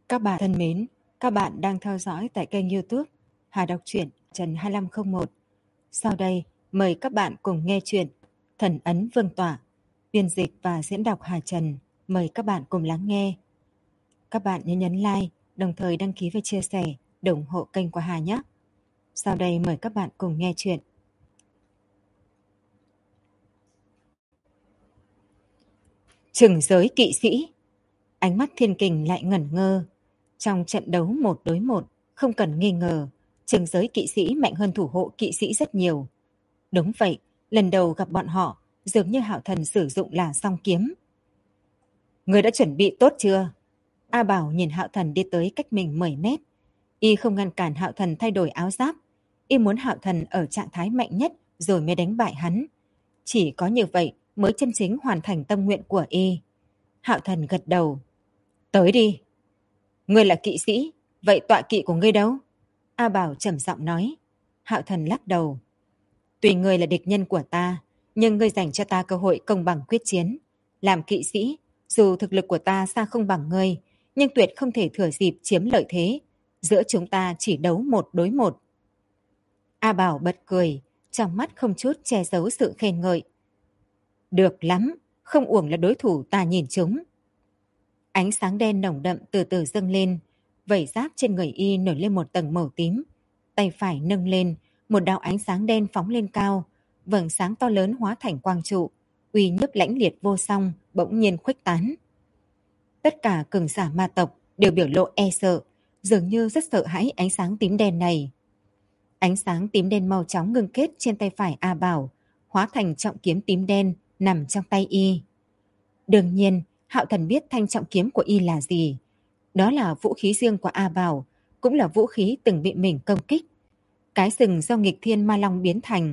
Các bạn thân mến, các bạn đang theo dõi tại kênh YouTube Hà Đọc Truyện Trần 2501. Sau đây, mời các bạn cùng nghe chuyện Thần Ấn Vương Tọa, biên dịch và diễn đọc Hà Trần. Mời các bạn cùng lắng nghe. Các bạn nhớ nhấn like, đồng thời đăng ký và chia sẻ để ủng hộ kênh của Hà nhé. Sau đây mời các bạn cùng nghe chuyện. Trừng giới kỵ sĩ. Ánh mắt Thiên Kình lại ngẩn ngơ. Trong trận đấu 1 đối 1, không cần nghi ngờ, trừng giới kỵ sĩ mạnh hơn thủ hộ kỵ sĩ rất nhiều. Đúng vậy, lần đầu gặp bọn họ, dường như Hạo Thần sử dụng là song kiếm. Người đã chuẩn bị tốt chưa? A Bảo nhìn Hạo Thần đi tới cách mình 10 mét. Y không ngăn cản Hạo Thần thay đổi áo giáp. Y muốn Hạo Thần ở trạng thái mạnh nhất rồi mới đánh bại hắn. Chỉ có như vậy mới chân chính hoàn thành tâm nguyện của Y. Hạo Thần gật đầu. Tới đi. Ngươi là kỵ sĩ, vậy tọa kỵ của ngươi đâu? A Bảo trầm giọng nói. Hạo Thần lắc đầu. Tuy ngươi là địch nhân của ta, nhưng ngươi dành cho ta cơ hội công bằng quyết chiến. Làm kỵ sĩ, dù thực lực của ta xa không bằng ngươi, nhưng tuyệt không thể thừa dịp chiếm lợi thế. Giữa chúng ta chỉ đấu 1 đối 1. A Bảo bật cười, trong mắt không chút che giấu sự khen ngợi. Được lắm, không uổng là đối thủ ta nhìn chúng. Ánh sáng đen nồng đậm từ từ dâng lên, vảy giáp trên người Y nổi lên một tầng màu tím. Tay phải nâng lên, một đạo ánh sáng đen phóng lên cao, vầng sáng to lớn hóa thành quang trụ, uy nhức lãnh liệt vô song bỗng nhiên khuếch tán. Tất cả cường giả ma tộc đều biểu lộ e sợ, dường như rất sợ hãi ánh sáng tím đen này. Ánh sáng tím đen màu chóng ngưng kết trên tay phải A Bảo, hóa thành trọng kiếm tím đen nằm trong tay Y. Đương nhiên, Hạo Thần biết thanh trọng kiếm của Y là gì. Đó là vũ khí riêng của A Bảo, cũng là vũ khí từng bị mình công kích. Cái sừng do nghịch thiên ma long biến thành.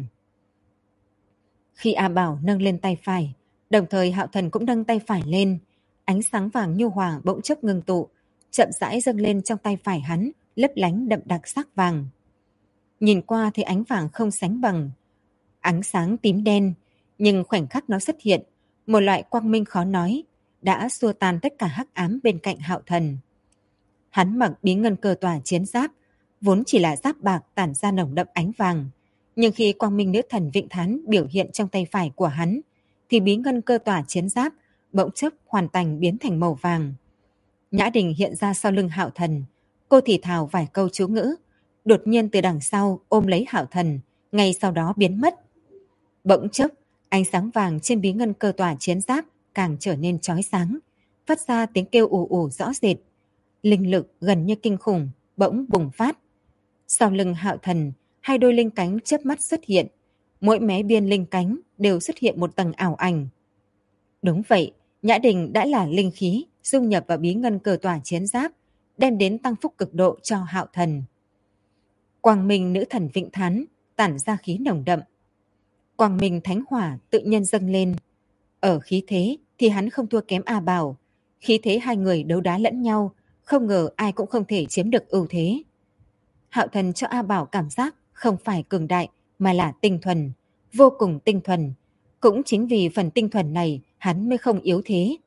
Khi A Bảo nâng lên tay phải, đồng thời Hạo Thần cũng nâng tay phải lên. Ánh sáng vàng nhu hòa bỗng chốc ngưng tụ, chậm rãi dâng lên trong tay phải hắn, lấp lánh đậm đặc sắc vàng. Nhìn qua thì ánh vàng không sánh bằng ánh sáng tím đen, nhưng khoảnh khắc nó xuất hiện, một loại quang minh khó nói, đã xua tan tất cả hắc ám bên cạnh Hạo Thần. Hắn mặc bí ngân cơ tỏa chiến giáp, vốn chỉ là giáp bạc tản ra nồng đậm ánh vàng. Nhưng khi quang minh nữ thần Vịnh Thán biểu hiện trong tay phải của hắn, thì bí ngân cơ tỏa chiến giáp bỗng chốc hoàn toàn biến thành màu vàng. Nhã Đình hiện ra sau lưng Hạo Thần, cô thì thào vài câu chú ngữ, đột nhiên từ đằng sau ôm lấy Hạo Thần, ngay sau đó biến mất. Bỗng chốc, ánh sáng vàng trên bí ngân cơ tỏa chiến giáp càng trở nên chói sáng, phát ra tiếng kêu ù ù rõ rệt. Linh lực gần như kinh khủng bỗng bùng phát. Sau lưng Hạo Thần, hai đôi linh cánh chớp mắt xuất hiện, mỗi mé biên linh cánh đều xuất hiện một tầng ảo ảnh. Đúng vậy, Nhã Đình đã là linh khí dung nhập vào bí ngân cơ tỏa chiến giáp, đem đến tăng phúc cực độ cho Hạo Thần. Quang minh nữ thần Vịnh Thán tản ra khí nồng đậm. Quang minh thánh hỏa tự nhiên dâng lên. Ở khí thế thì hắn không thua kém A Bảo. Khí thế hai người đấu đá lẫn nhau, không ngờ ai cũng không thể chiếm được ưu thế. Hạo Thần cho A Bảo cảm giác không phải cường đại mà là tinh thuần, vô cùng tinh thuần. Cũng chính vì phần tinh thuần này hắn mới không yếu thế.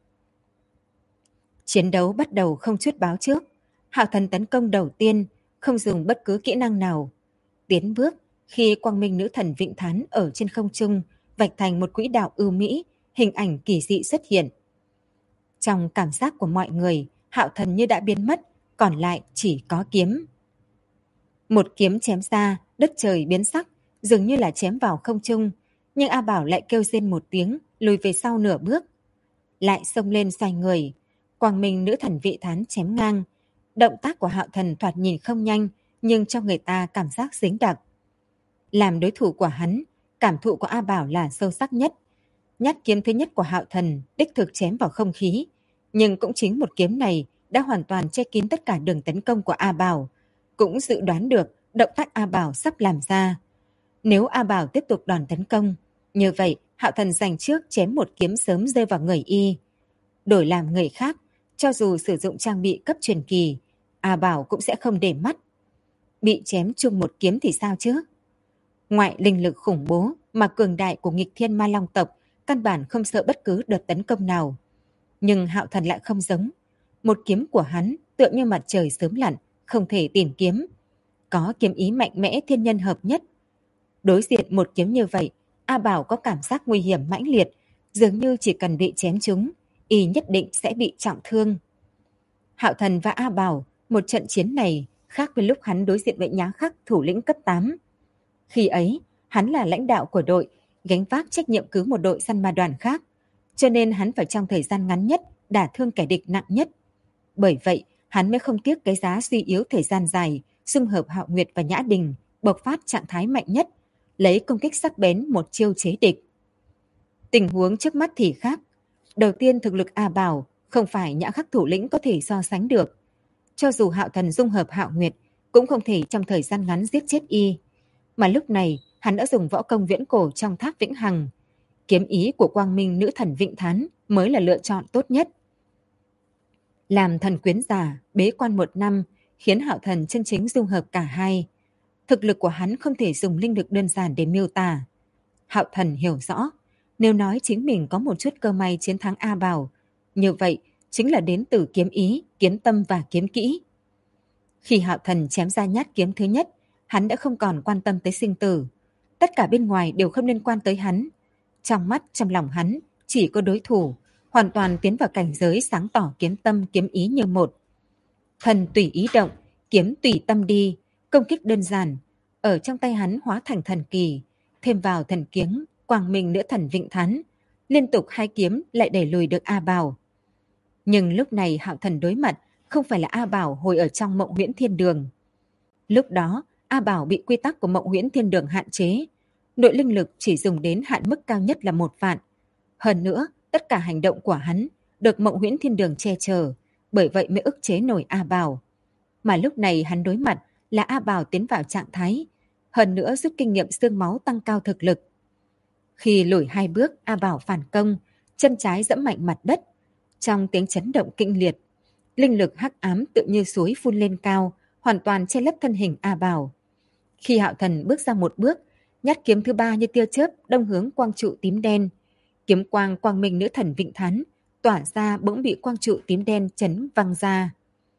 Chiến đấu bắt đầu không chút báo trước. Hạo Thần tấn công đầu tiên, không dùng bất cứ kỹ năng nào. Tiến bước, khi quang minh nữ thần Vịnh Thán ở trên không trung vạch thành một quỹ đạo ưu mỹ, hình ảnh kỳ dị xuất hiện. Trong cảm giác của mọi người, Hạo Thần như đã biến mất, còn lại chỉ có kiếm. Một kiếm chém ra, đất trời biến sắc, dường như là chém vào không trung, nhưng A Bảo lại kêu rên một tiếng, lùi về sau nửa bước. Lại xông lên xoay người, quang minh nữ thần Vịnh Thán chém ngang. Động tác của Hạo Thần thoạt nhìn không nhanh, nhưng cho người ta cảm giác dính đặc. Làm đối thủ của hắn, cảm thụ của A Bảo là sâu sắc nhất. Nhát kiếm thứ nhất của Hạo Thần đích thực chém vào không khí, nhưng cũng chính một kiếm này đã hoàn toàn che kín tất cả đường tấn công của A Bảo, cũng dự đoán được động tác A Bảo sắp làm ra. Nếu A Bảo tiếp tục đòn tấn công, như vậy Hạo Thần giành trước chém một kiếm sớm rơi vào người Y. Đổi làm người khác, cho dù sử dụng trang bị cấp truyền kỳ, A Bảo cũng sẽ không để mắt. Bị chém chung một kiếm thì sao chứ? Ngoại linh lực khủng bố mà cường đại của nghịch thiên ma long tộc căn bản không sợ bất cứ đợt tấn công nào. Nhưng Hạo Thần lại không giống. Một kiếm của hắn tựa như mặt trời sớm lặn, không thể tìm kiếm. Có kiếm ý mạnh mẽ thiên nhân hợp nhất. Đối diện một kiếm như vậy, A Bảo có cảm giác nguy hiểm mãnh liệt, dường như chỉ cần bị chém trúng, y nhất định sẽ bị trọng thương. Hạo Thần và A Bảo, một trận chiến này khác với lúc hắn đối diện với Nhã Khắc thủ lĩnh cấp 8. Khi ấy, hắn là lãnh đạo của đội, gánh vác trách nhiệm cứu một đội săn ma đoàn khác, cho nên hắn phải trong thời gian ngắn nhất đả thương kẻ địch nặng nhất. Bởi vậy, hắn mới không tiếc cái giá suy yếu thời gian dài, xung hợp Hạo Nguyệt và Nhã Đình, bộc phát trạng thái mạnh nhất, lấy công kích sắc bén một chiêu chế địch. Tình huống trước mắt thì khác. Đầu tiên, thực lực A Bảo không phải Nhã Khắc thủ lĩnh có thể so sánh được. Cho dù Hạo Thần dung hợp Hạo Nguyệt, cũng không thể trong thời gian ngắn giết chết y. Mà lúc này, hắn đã dùng võ công viễn cổ trong Tháp Vĩnh Hằng. Kiếm ý của Quang Minh nữ thần Vịnh Thán mới là lựa chọn tốt nhất. Làm thần quyến giả, bế quan 1 năm, khiến Hạo Thần chân chính dung hợp cả hai. Thực lực của hắn không thể dùng linh lực đơn giản để miêu tả. Hạo Thần hiểu rõ, nếu nói chính mình có một chút cơ may chiến thắng A Bảo, như vậy chính là đến từ kiếm ý, kiếm tâm và kiếm kỹ. Khi Hạo Thần chém ra nhát kiếm thứ nhất, hắn đã không còn quan tâm tới sinh tử. Tất cả bên ngoài đều không liên quan tới hắn. Trong mắt, trong lòng hắn, chỉ có đối thủ, hoàn toàn tiến vào cảnh giới sáng tỏ kiếm tâm, kiếm ý như một. Thần tùy ý động, kiếm tùy tâm đi, công kích đơn giản, ở trong tay hắn hóa thành thần kỳ, thêm vào thần kiếm, Quang Minh nữ thần Vịnh Thán, liên tục 2 kiếm lại đẩy lùi được A Bảo. Nhưng lúc này Hạo Thần đối mặt không phải là A Bảo hồi ở trong Mộng Huyễn Thiên Đường. Lúc đó, A Bảo bị quy tắc của Mộng Huyễn Thiên Đường hạn chế, nội linh lực chỉ dùng đến hạn mức cao nhất là 1 vạn. Hơn nữa, tất cả hành động của hắn được Mộng Huyễn Thiên Đường che chở, bởi vậy mới ức chế nổi A Bảo. Mà lúc này hắn đối mặt là A Bảo tiến vào trạng thái, hơn nữa rút kinh nghiệm xương máu tăng cao thực lực. Khi lùi 2 bước, A Bảo phản công, chân trái giẫm mạnh mặt đất. Trong tiếng chấn động kinh liệt, linh lực hắc ám tự như suối phun lên cao, hoàn toàn che lấp thân hình A Bảo. Khi Hạo Thần bước ra 1 bước, nhát kiếm thứ 3 như tia chớp đâm hướng quang trụ tím đen. Kiếm quang Quang Minh nữ thần Vịnh Thán tỏa ra bỗng bị quang trụ tím đen chấn văng ra.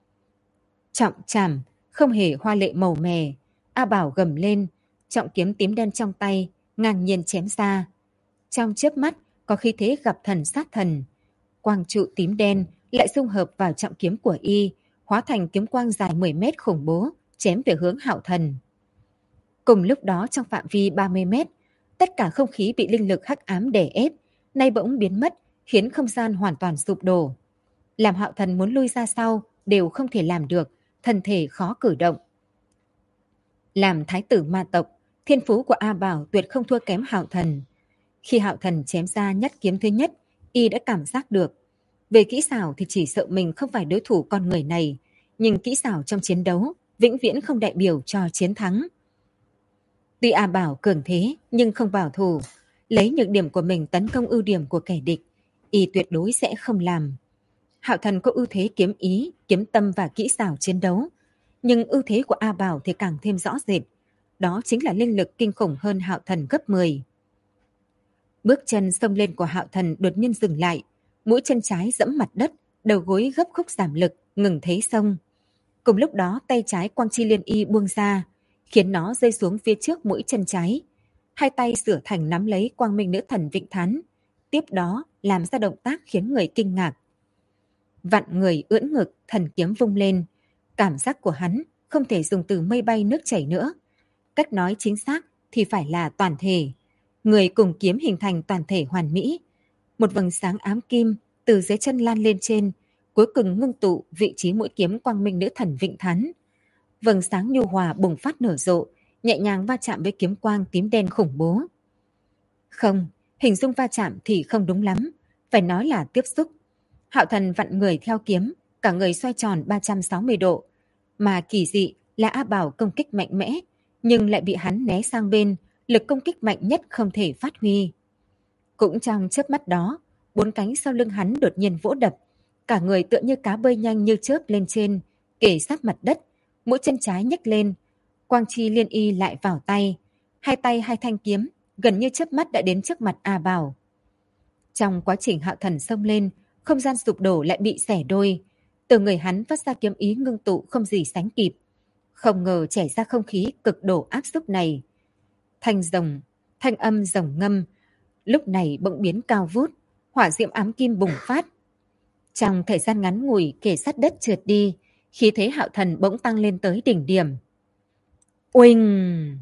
Trọng chảm, không hề hoa lệ màu mè, A Bảo gầm lên, trọng kiếm tím đen trong tay ngang nhiên chém ra. Trong chớp mắt có khí thế gặp thần sát thần, quang trụ tím đen lại xung hợp vào trọng kiếm của y, hóa thành kiếm quang dài 10 mét khủng bố, chém về hướng Hạo Thần. Cùng lúc đó trong phạm vi 30 mét, tất cả không khí bị linh lực hắc ám đè ép, nay bỗng biến mất, khiến không gian hoàn toàn sụp đổ. Làm Hạo Thần muốn lui ra sau đều không thể làm được, thân thể khó cử động. Làm thái tử ma tộc, thiên phú của A Bảo tuyệt không thua kém Hạo Thần. Khi Hạo Thần chém ra nhát kiếm thứ nhất, y đã cảm giác được. Về kỹ xảo thì chỉ sợ mình không phải đối thủ con người này, nhưng kỹ xảo trong chiến đấu vĩnh viễn không đại biểu cho chiến thắng. Tuy A Bảo cường thế nhưng không bảo thủ, lấy nhược điểm của mình tấn công ưu điểm của kẻ địch, y tuyệt đối sẽ không làm. Hạo Thần có ưu thế kiếm ý, kiếm tâm và kỹ xảo chiến đấu, nhưng ưu thế của A Bảo thì càng thêm rõ rệt, đó chính là linh lực kinh khủng hơn Hạo Thần gấp 10. Bước chân xông lên của Hạo Thần đột nhiên dừng lại, mũi chân trái giẫm mặt đất, đầu gối gấp khúc giảm lực, ngừng thế xông. Cùng lúc đó tay trái Quang Chi Liên Y buông ra, khiến nó rơi xuống phía trước mũi chân trái. Hai tay sửa thành nắm lấy Quang Minh nữ thần Vịnh Thán, tiếp đó làm ra động tác khiến người kinh ngạc. Vặn người ưỡn ngực, thần kiếm vung lên. Cảm giác của hắn không thể dùng từ mây bay nước chảy nữa. Cách nói chính xác thì phải là toàn thể. Người cùng kiếm hình thành toàn thể hoàn mỹ. Một vầng sáng ám kim từ dưới chân lan lên trên, cuối cùng ngưng tụ vị trí mũi kiếm Quang Minh nữ thần Vịnh Thán. Vầng sáng nhu hòa bùng phát nở rộ, nhẹ nhàng va chạm với kiếm quang tím đen khủng bố. Không, hình dung va chạm thì không đúng lắm, phải nói là tiếp xúc. Hạo Thần vặn người theo kiếm, cả người xoay tròn 360 độ. Mà kỳ dị là A Bảo công kích mạnh mẽ, nhưng lại bị hắn né sang bên, lực công kích mạnh nhất không thể phát huy. Cũng trong chớp mắt đó, 4 cánh sau lưng hắn đột nhiên vỗ đập, cả người tựa như cá bơi nhanh như chớp lên trên, kề sát mặt đất, mũi chân trái nhấc lên, Quang Chi Liên Y lại vào tay, hai thanh kiếm gần như chớp mắt đã đến trước mặt A Bảo. Trong quá trình Hạo Thần xông lên, không gian sụp đổ lại bị xẻ đôi, Từ người hắn phát ra kiếm ý ngưng tụ không gì sánh kịp. Không ngờ chảy ra không khí cực độ áp xúc này. Thanh âm rồng ngâm, lúc này bỗng biến cao vút, hỏa diễm ám kim bùng phát. Trong thời gian ngắn ngủi kề sát đất trượt đi, khí thế Hạo Thần bỗng tăng lên tới đỉnh điểm. Oanh!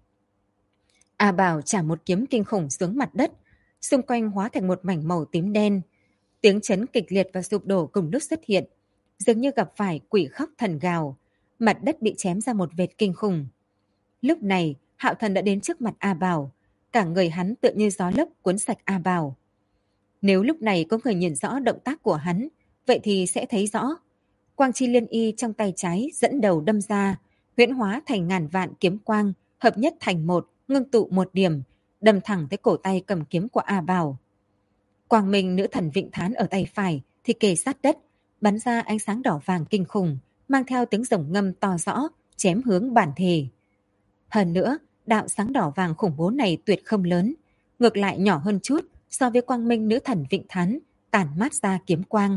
A Bảo trả một kiếm kinh khủng xuống mặt đất, xung quanh hóa thành một mảnh màu tím đen. Tiếng chấn kịch liệt và sụp đổ cùng lúc xuất hiện, dường như gặp phải quỷ khóc thần gào, mặt đất bị chém ra một vệt kinh khủng. Lúc này, Hạo Thần đã đến trước mặt A Bảo, cả người hắn tựa như gió lốc cuốn sạch A Bảo. Nếu lúc này có người nhìn rõ động tác của hắn, vậy thì sẽ thấy rõ. Quang chi liên y trong tay trái dẫn đầu đâm ra, huyễn hóa thành ngàn vạn kiếm quang, hợp nhất thành một, ngưng tụ một điểm, đâm thẳng tới cổ tay cầm kiếm của A Bảo. Quang minh nữ thần Vịnh Thán ở tay phải thì kề sát đất, bắn ra ánh sáng đỏ vàng kinh khủng, mang theo tiếng rồng ngâm to rõ, chém hướng bản thể. Hơn nữa, đạo sáng đỏ vàng khủng bố này tuyệt không lớn, ngược lại nhỏ hơn chút so với quang minh nữ thần Vịnh Thán tản mát ra kiếm quang.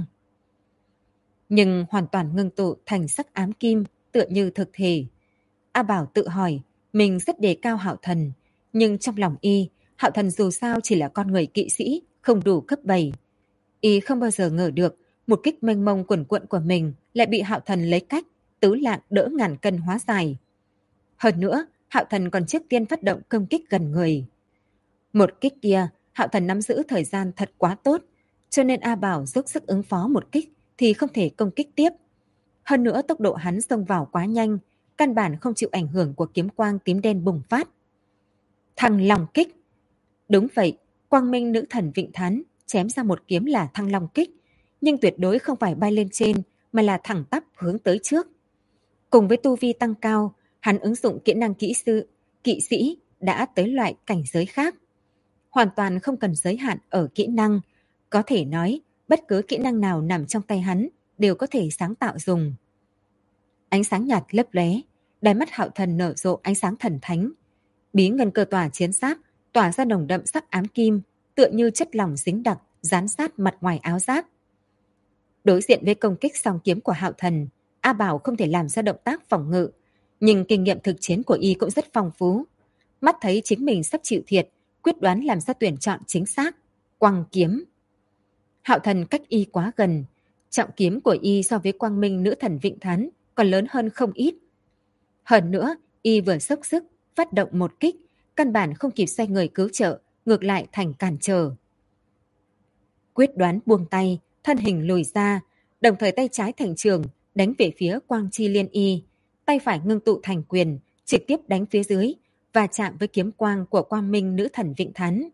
Nhưng hoàn toàn ngưng tụ thành sắc ám kim, tựa như thực thể. A Bảo tự hỏi, mình rất đề cao Hạo Thần, nhưng trong lòng y, Hạo Thần dù sao chỉ là con người kỵ sĩ, không đủ cấp 7. Y không bao giờ ngờ được, một kích mênh mông quần quận của mình lại bị Hạo Thần lấy cách, tứ lạng đỡ ngàn cân hóa giải. Hơn nữa, Hạo Thần còn trước tiên phát động công kích gần người. Một kích kia, Hạo Thần nắm giữ thời gian thật quá tốt, cho nên A Bảo dốc sức ứng phó một kích thì không thể công kích tiếp. Hơn nữa tốc độ hắn xông vào quá nhanh, căn bản không chịu ảnh hưởng của kiếm quang tím đen bùng phát. Thăng Long kích. Đúng vậy, quang minh nữ thần Vịnh Thán chém ra một kiếm là Thăng Long kích, nhưng tuyệt đối không phải bay lên trên mà là thẳng tắp hướng tới trước. Cùng với tu vi tăng cao, hắn ứng dụng kỹ năng kỵ sĩ đã tới loại cảnh giới khác. Hoàn toàn không cần giới hạn ở kỹ năng, có thể nói bất cứ kỹ năng nào nằm trong tay hắn đều có thể sáng tạo dùng. Ánh sáng nhạt lấp lóe, đáy mắt Hạo Thần nở rộ ánh sáng thần thánh. Bí ngân cơ tỏa chiến giáp tỏa ra nồng đậm sắc ám kim, tựa như chất lỏng dính đặc dán sát mặt ngoài áo giáp. Đối diện với công kích song kiếm của Hạo Thần, A Bảo không thể làm ra động tác phòng ngự, nhưng kinh nghiệm thực chiến của y cũng rất phong phú. Mắt thấy chính mình sắp chịu thiệt, quyết đoán làm ra tuyển chọn chính xác, quăng kiếm. Hạo Thần cách y quá gần, trọng kiếm của y so với quang minh nữ thần Vịnh Thán còn lớn hơn không ít. Hơn nữa, y vừa xốc sức, phát động một kích, căn bản không kịp xoay người cứu trợ, ngược lại thành cản trở. Quyết đoán buông tay, thân hình lùi ra, đồng thời tay trái thành trường, đánh về phía quang chi liên y, tay phải ngưng tụ thành quyền, trực tiếp đánh phía dưới, và chạm với kiếm quang của quang minh nữ thần Vịnh Thán.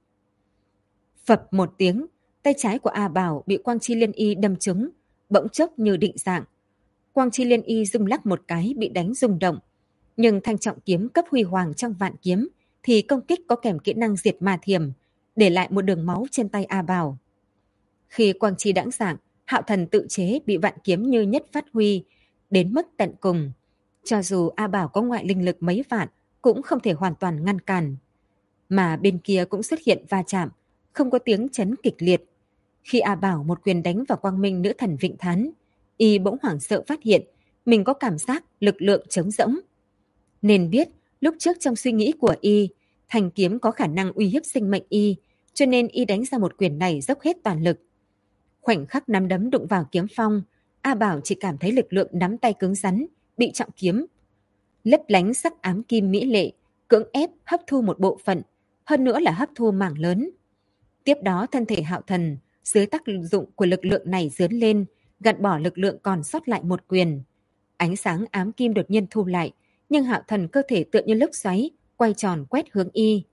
Phập một tiếng, tay trái của A Bảo bị quang chi liên y đâm trúng, bỗng chốc như định dạng. Quang chi liên y rung lắc một cái bị đánh rung động, nhưng thanh trọng kiếm cấp huy hoàng trong vạn kiếm thì công kích có kèm kỹ năng diệt ma thiểm, để lại một đường máu trên tay A Bảo. Khi quang chi đãng dạng, Hạo Thần tự chế bị vạn kiếm như nhất phát huy, đến mức tận cùng. Cho dù A Bảo có ngoại linh lực mấy vạn, cũng không thể hoàn toàn ngăn cản. Mà bên kia cũng xuất hiện va chạm, không có tiếng chấn kịch liệt. Khi A Bảo một quyền đánh vào quang minh nữ thần Vịnh Thán, y bỗng hoảng sợ phát hiện mình có cảm giác lực lượng trống rỗng. Nên biết lúc trước trong suy nghĩ của y, thanh kiếm có khả năng uy hiếp sinh mệnh y, cho nên y đánh ra một quyền này dốc hết toàn lực. Khoảnh khắc nắm đấm đụng vào kiếm phong, A Bảo chỉ cảm thấy lực lượng nắm tay cứng rắn, bị trọng kiếm lấp lánh sắc ám kim mỹ lệ, cưỡng ép hấp thu một bộ phận, hơn nữa là hấp thu mảng lớn. Tiếp đó thân thể Hạo Thần dưới tác dụng của lực lượng này dướn lên, gạt bỏ lực lượng còn sót lại một quyền. Ánh sáng ám kim đột nhiên thu lại, nhưng Hạo Thần cơ thể tựa như lốc xoáy, quay tròn quét hướng y.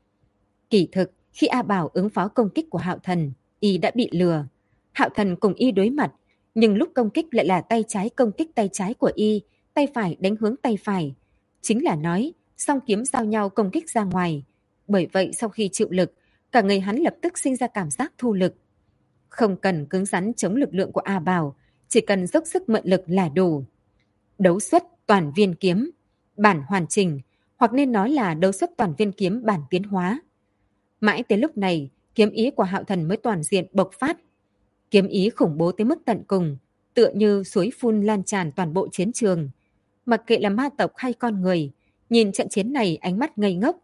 Kỳ thực, khi A Bảo ứng phó công kích của Hạo Thần, y đã bị lừa. Hạo Thần cùng y đối mặt, nhưng lúc công kích lại là tay trái công kích tay trái của y, tay phải đánh hướng tay phải. Chính là nói, song kiếm giao nhau công kích ra ngoài. Bởi vậy sau khi chịu lực, cả người hắn lập tức sinh ra cảm giác thu lực. Không cần cứng rắn chống lực lượng của A Bảo, chỉ cần dốc sức mượn lực là đủ. Đấu xuất toàn viên kiếm, bản hoàn chỉnh, hoặc nên nói là đấu xuất toàn viên kiếm bản tiến hóa. Mãi tới lúc này, kiếm ý của Hạo Thần mới toàn diện bộc phát. Kiếm ý khủng bố tới mức tận cùng, tựa như suối phun lan tràn toàn bộ chiến trường. Mặc kệ là ma tộc hay con người, nhìn trận chiến này ánh mắt ngây ngốc.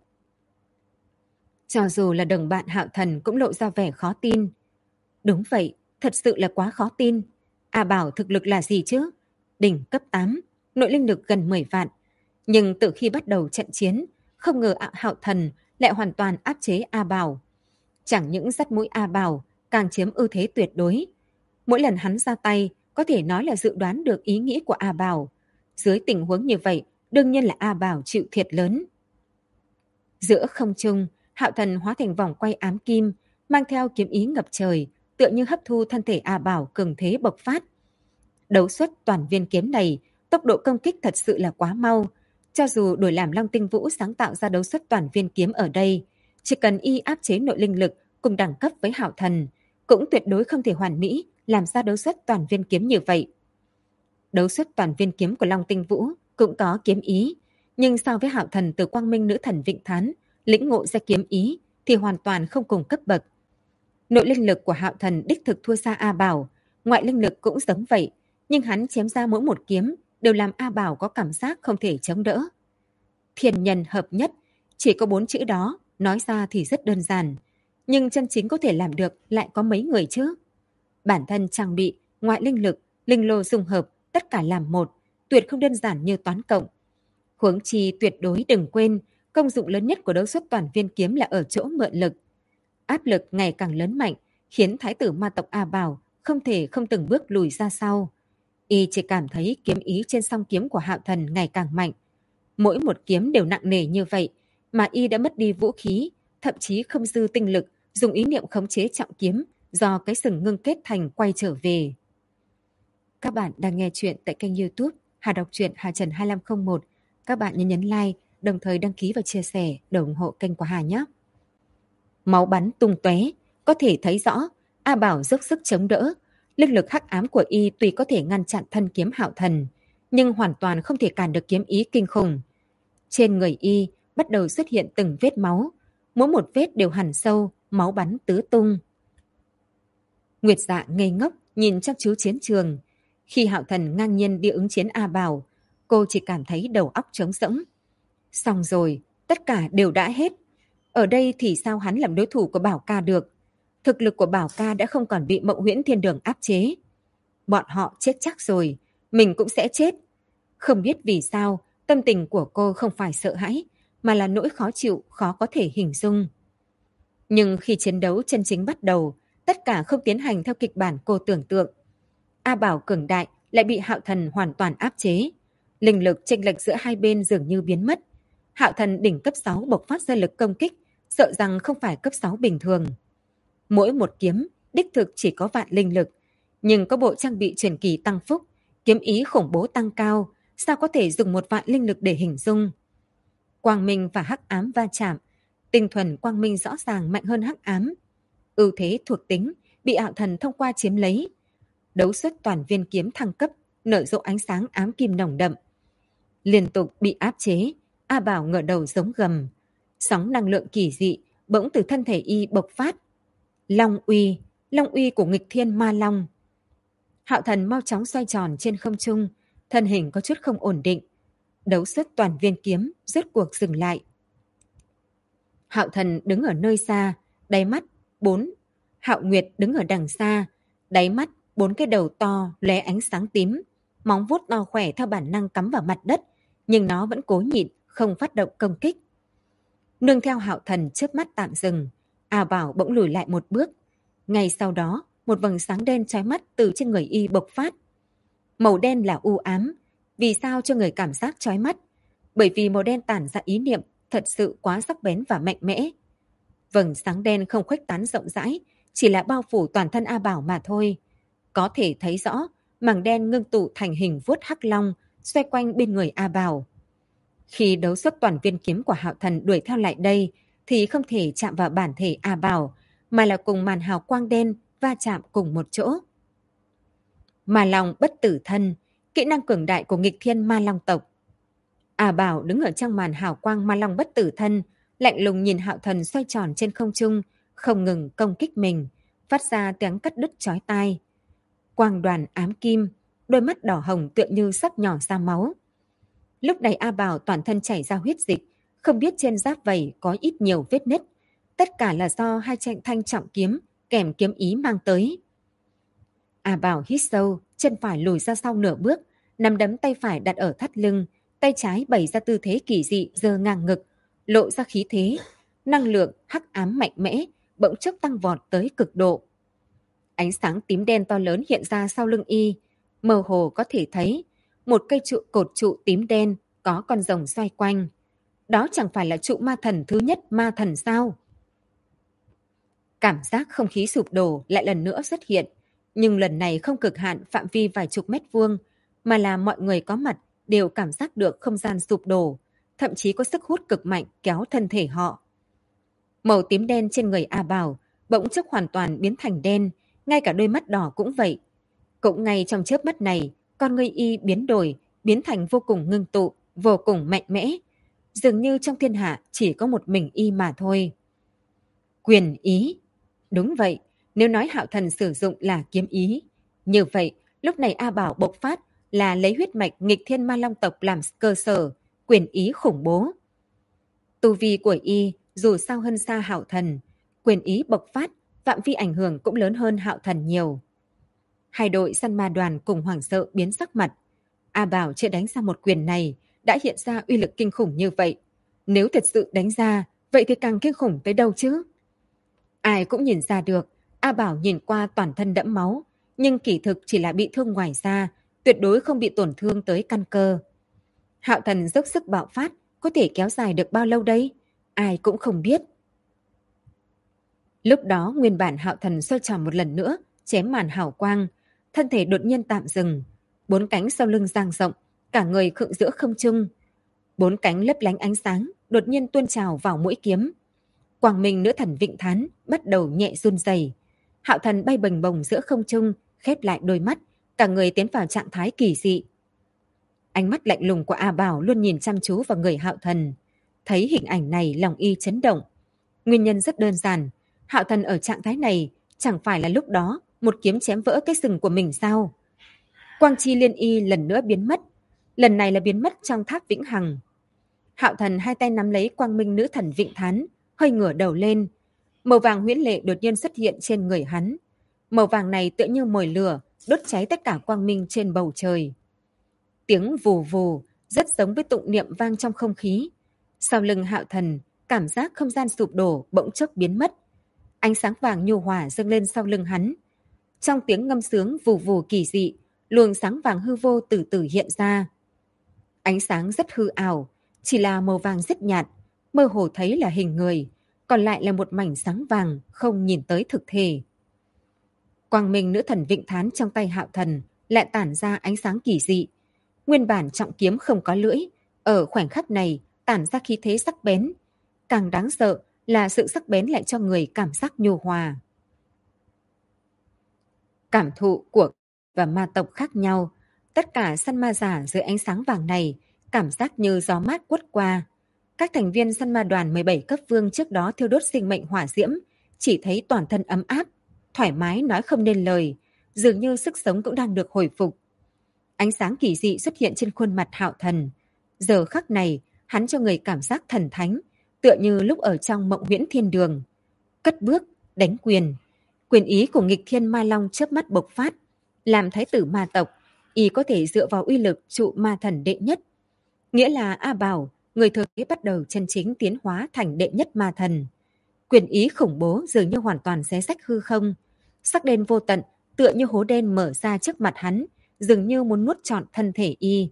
Cho dù là đồng bạn Hạo Thần cũng lộ ra vẻ khó tin. Đúng vậy, thật sự là quá khó tin. A Bảo thực lực là gì chứ? Đỉnh cấp 8, nội linh lực gần 10 vạn. Nhưng từ khi bắt đầu trận chiến, không ngờ Hạo Thần lại hoàn toàn áp chế A Bảo. Chẳng những dắt mũi A Bảo, càng chiếm ưu thế tuyệt đối. Mỗi lần hắn ra tay, có thể nói là dự đoán được ý nghĩ của A Bảo. Dưới tình huống như vậy, đương nhiên là A Bảo chịu thiệt lớn. Giữa không trung, Hạo Thần hóa thành vòng quay ám kim, mang theo kiếm ý ngập trời, tựa như hấp thu thân thể A Bảo cường thế bộc phát. Đấu xuất toàn viên kiếm này, tốc độ công kích thật sự là quá mau. Cho dù đổi làm Long Tinh Vũ sáng tạo ra đấu xuất toàn viên kiếm ở đây, chỉ cần y áp chế nội linh lực cùng đẳng cấp với Hạo Thần, cũng tuyệt đối không thể hoàn mỹ làm ra đấu xuất toàn viên kiếm như vậy. Đấu xuất toàn viên kiếm của Long Tinh Vũ cũng có kiếm ý, nhưng so với Hạo Thần từ Quang Minh Nữ Thần Vịnh Thán lĩnh ngộ ra kiếm ý thì hoàn toàn không cùng cấp bậc. Nội linh lực của Hạo Thần đích thực thua xa A Bảo, ngoại linh lực cũng giống vậy, nhưng hắn chém ra mỗi một kiếm đều làm A Bảo có cảm giác không thể chống đỡ. Thiên nhân hợp nhất, chỉ có 4 chữ đó, nói ra thì rất đơn giản, nhưng chân chính có thể làm được lại có mấy người chứ? Bản thân trang bị, ngoại linh lực, linh lô dung hợp, tất cả làm một, tuyệt không đơn giản như toán cộng. Huống chi tuyệt đối đừng quên, công dụng lớn nhất của đấu xuất toàn viên kiếm là ở chỗ mượn lực. Áp lực ngày càng lớn mạnh, khiến thái tử ma tộc A Bảo không thể không từng bước lùi ra sau. Y chỉ cảm thấy kiếm ý trên song kiếm của Hạo Thần ngày càng mạnh. Mỗi một kiếm đều nặng nề như vậy, mà Y đã mất đi vũ khí, thậm chí không dư tinh lực, dùng ý niệm khống chế trọng kiếm, do cái sừng ngưng kết thành quay trở về. Các bạn đang nghe chuyện tại kênh YouTube Hà Đọc truyện Hà Trần 2501. Các bạn nhấn like, đồng thời đăng ký và chia sẻ để ủng hộ kênh của Hà nhé. Máu bắn tung tóe, có thể thấy rõ A Bảo dốc sức chống đỡ. Linh lực hắc ám của y tuy có thể ngăn chặn thân kiếm Hạo Thần, nhưng hoàn toàn không thể cản được kiếm ý kinh khủng. Trên người y bắt đầu xuất hiện từng vết máu, mỗi một vết đều hằn sâu, máu bắn tứ tung. Nguyệt Dạ ngây ngốc nhìn chăm chú chiến trường. Khi Hạo Thần ngang nhiên đi ứng chiến A Bảo, cô chỉ cảm thấy đầu óc trống rỗng. Xong rồi, tất cả đều đã hết. Ở đây thì sao hắn làm đối thủ của Bảo Ca được? Thực lực của Bảo Ca đã không còn bị Mộng Huyễn Thiên Đường áp chế. Bọn họ chết chắc rồi, mình cũng sẽ chết. Không biết vì sao, tâm tình của cô không phải sợ hãi, mà là nỗi khó chịu, khó có thể hình dung. Nhưng khi chiến đấu chân chính bắt đầu, tất cả không tiến hành theo kịch bản cô tưởng tượng. A Bảo cường đại lại bị Hạo Thần hoàn toàn áp chế. Linh lực chênh lệch giữa hai bên dường như biến mất. Hạo Thần đỉnh cấp 6 bộc phát ra lực công kích, sợ rằng không phải cấp 6 bình thường. Mỗi một kiếm, đích thực chỉ có vạn linh lực, nhưng có bộ trang bị truyền kỳ tăng phúc, kiếm ý khủng bố tăng cao, sao có thể dùng một vạn linh lực để hình dung. Quang minh và hắc ám va chạm, tinh thuần quang minh rõ ràng mạnh hơn hắc ám. Ưu thế thuộc tính bị Hạo Thần thông qua chiếm lấy. Đấu xuất toàn viên kiếm thăng cấp, nở rộ ánh sáng ám kim nồng đậm. Liên tục bị áp chế, A Bảo ngửa đầu giống gầm. Sóng năng lượng kỳ dị bỗng từ thân thể y bộc phát. Long uy của nghịch thiên ma long. Hạo Thần mau chóng xoay tròn trên không trung, thân hình có chút không ổn định. Đấu xuất toàn viên kiếm rốt cuộc dừng lại. Hạo Thần đứng ở nơi xa, đáy mắt 4. Hạo Nguyệt đứng ở đằng xa, đáy mắt 4 cái đầu to lóe ánh sáng tím, móng vuốt to khỏe theo bản năng cắm vào mặt đất, nhưng nó vẫn cố nhịn, không phát động công kích. Nương theo Hạo Thần chớp mắt tạm dừng, A Bảo bỗng lùi lại một bước. Ngay sau đó, một vầng sáng đen chói mắt từ trên người y bộc phát. Màu đen là u ám, vì sao cho người cảm giác chói mắt? Bởi vì màu đen tản ra ý niệm thật sự quá sắc bén và mạnh mẽ. Vầng sáng đen không khuếch tán rộng rãi, chỉ là bao phủ toàn thân A Bảo mà thôi. Có thể thấy rõ, mảng đen ngưng tụ thành hình vuốt hắc long, xoay quanh bên người A Bảo. Khi đấu xuất toàn viên kiếm của Hạo Thần đuổi theo lại đây, thì không thể chạm vào bản thể A Bảo, mà là cùng màn hào quang đen va chạm cùng một chỗ. Ma Long bất tử thân, kỹ năng cường đại của nghịch thiên ma long tộc. A Bảo đứng ở trong màn hào quang ma long bất tử thân, lạnh lùng nhìn Hạo Thần xoay tròn trên không trung, không ngừng công kích mình, phát ra tiếng cắt đứt chói tai. Quang đoàn ám kim, đôi mắt đỏ hồng tựa như sắp nhỏ ra máu. Lúc này A Bảo toàn thân chảy ra huyết dịch, không biết trên giáp vảy có ít nhiều vết nứt. Tất cả là do hai thanh trọng kiếm kèm kiếm ý mang tới. A Bảo hít sâu, chân phải lùi ra sau nửa bước, nắm đấm tay phải đặt ở thắt lưng, tay trái bày ra tư thế kỳ dị giơ ngang ngực, lộ ra khí thế, năng lượng hắc ám mạnh mẽ, bỗng chốc tăng vọt tới cực độ. Ánh sáng tím đen to lớn hiện ra sau lưng y, mơ hồ có thể thấy một cây cột trụ tím đen có con rồng xoay quanh. Đó chẳng phải là trụ ma thần thứ nhất ma thần sao? Cảm giác không khí sụp đổ lại lần nữa xuất hiện, nhưng lần này không cực hạn phạm vi vài chục mét vuông, mà là mọi người có mặt đều cảm giác được không gian sụp đổ, thậm chí có sức hút cực mạnh kéo thân thể họ. Màu tím đen trên người A Bảo bỗng chốc hoàn toàn biến thành đen, ngay cả đôi mắt đỏ cũng vậy. Cũng ngay trong chớp mắt này, con ngươi y biến đổi, biến thành vô cùng ngưng tụ, vô cùng mạnh mẽ. Dường như trong thiên hạ chỉ có một mình y mà thôi. Quyền ý. Đúng vậy, nếu nói Hạo Thần sử dụng là kiếm ý. Như vậy, lúc này A Bảo bộc phát là lấy huyết mạch nghịch thiên ma long tộc làm cơ sở, quyền ý khủng bố. Tu vi của y dù sao hơn xa Hạo Thần, quyền ý bộc phát, phạm vi ảnh hưởng cũng lớn hơn Hạo Thần nhiều. Hai đội săn ma đoàn cùng hoảng sợ biến sắc mặt. A Bảo chưa đánh ra một quyền này, đã hiện ra uy lực kinh khủng như vậy. Nếu thật sự đánh ra, vậy thì càng kinh khủng tới đâu chứ? Ai cũng nhìn ra được, A Bảo nhìn qua toàn thân đẫm máu, nhưng kỳ thực chỉ là bị thương ngoài da, tuyệt đối không bị tổn thương tới căn cơ. Hạo Thần dốc sức bạo phát, có thể kéo dài được bao lâu đây? Ai cũng không biết. Lúc đó nguyên bản Hạo Thần xoay tròn một lần nữa, chém màn hào quang, thân thể đột nhiên tạm dừng, bốn cánh sau lưng dang rộng, cả người khựng giữa không trung. Bốn cánh lấp lánh ánh sáng, đột nhiên tuôn trào vào mũi kiếm. Quang minh nữ thần Vịnh Thán bắt đầu nhẹ run rẩy. Hạo Thần bay bềnh bồng giữa không trung, khép lại đôi mắt, cả người tiến vào trạng thái kỳ dị. Ánh mắt lạnh lùng của A Bảo luôn nhìn chăm chú vào người Hạo Thần. Thấy hình ảnh này lòng y chấn động. Nguyên nhân rất đơn giản, Hạo Thần ở trạng thái này chẳng phải là lúc đó một kiếm chém vỡ cái sừng của mình sao? Quang chi liên y lần nữa biến mất, lần này là biến mất trong tháp vĩnh hằng. Hạo Thần hai tay nắm lấy quang minh nữ thần Vịnh Thán, hơi ngửa đầu lên. Màu vàng huyễn lệ đột nhiên xuất hiện trên người hắn. Màu vàng này tựa như mồi lửa, đốt cháy tất cả quang minh trên bầu trời. Tiếng vù vù, rất giống với tụng niệm vang trong không khí. Sau lưng Hạo Thần, cảm giác không gian sụp đổ bỗng chốc biến mất. Ánh sáng vàng nhu hòa dâng lên sau lưng hắn. Trong tiếng ngâm sướng vù vù kỳ dị, luồng sáng vàng hư vô từ từ hiện ra. Ánh sáng rất hư ảo, chỉ là màu vàng rất nhạt, mơ hồ thấy là hình người, còn lại là một mảnh sáng vàng không nhìn tới thực thể. Quang minh nữ thần Vịnh Thán trong tay Hạo Thần lại tản ra ánh sáng kỳ dị. Nguyên bản trọng kiếm không có lưỡi, ở khoảnh khắc này tản ra khí thế sắc bén. Càng đáng sợ là sự sắc bén lại cho người cảm giác nhu hòa. Cảm thụ của và ma tộc khác nhau, tất cả săn ma giả dưới ánh sáng vàng này cảm giác như gió mát quất qua. Các thành viên săn ma đoàn 17 cấp vương trước đó thiêu đốt sinh mệnh hỏa diễm, chỉ thấy toàn thân ấm áp, thoải mái nói không nên lời, dường như sức sống cũng đang được hồi phục. Ánh sáng kỳ dị xuất hiện trên khuôn mặt Hạo Thần. Giờ khắc này, hắn cho người cảm giác thần thánh, tựa như lúc ở trong mộng huyễn thiên đường. Cất bước, đánh quyền. Quyền ý của nghịch thiên ma long chớp mắt bộc phát. Làm thái tử ma tộc, y có thể dựa vào uy lực trụ ma thần đệ nhất. Nghĩa là A Bảo, người thừa kế bắt đầu chân chính tiến hóa thành đệ nhất ma thần. Quyền ý khủng bố dường như hoàn toàn xé rách hư không. Sắc đen vô tận, tựa như hố đen mở ra trước mặt hắn, dường như muốn nuốt trọn thân thể y.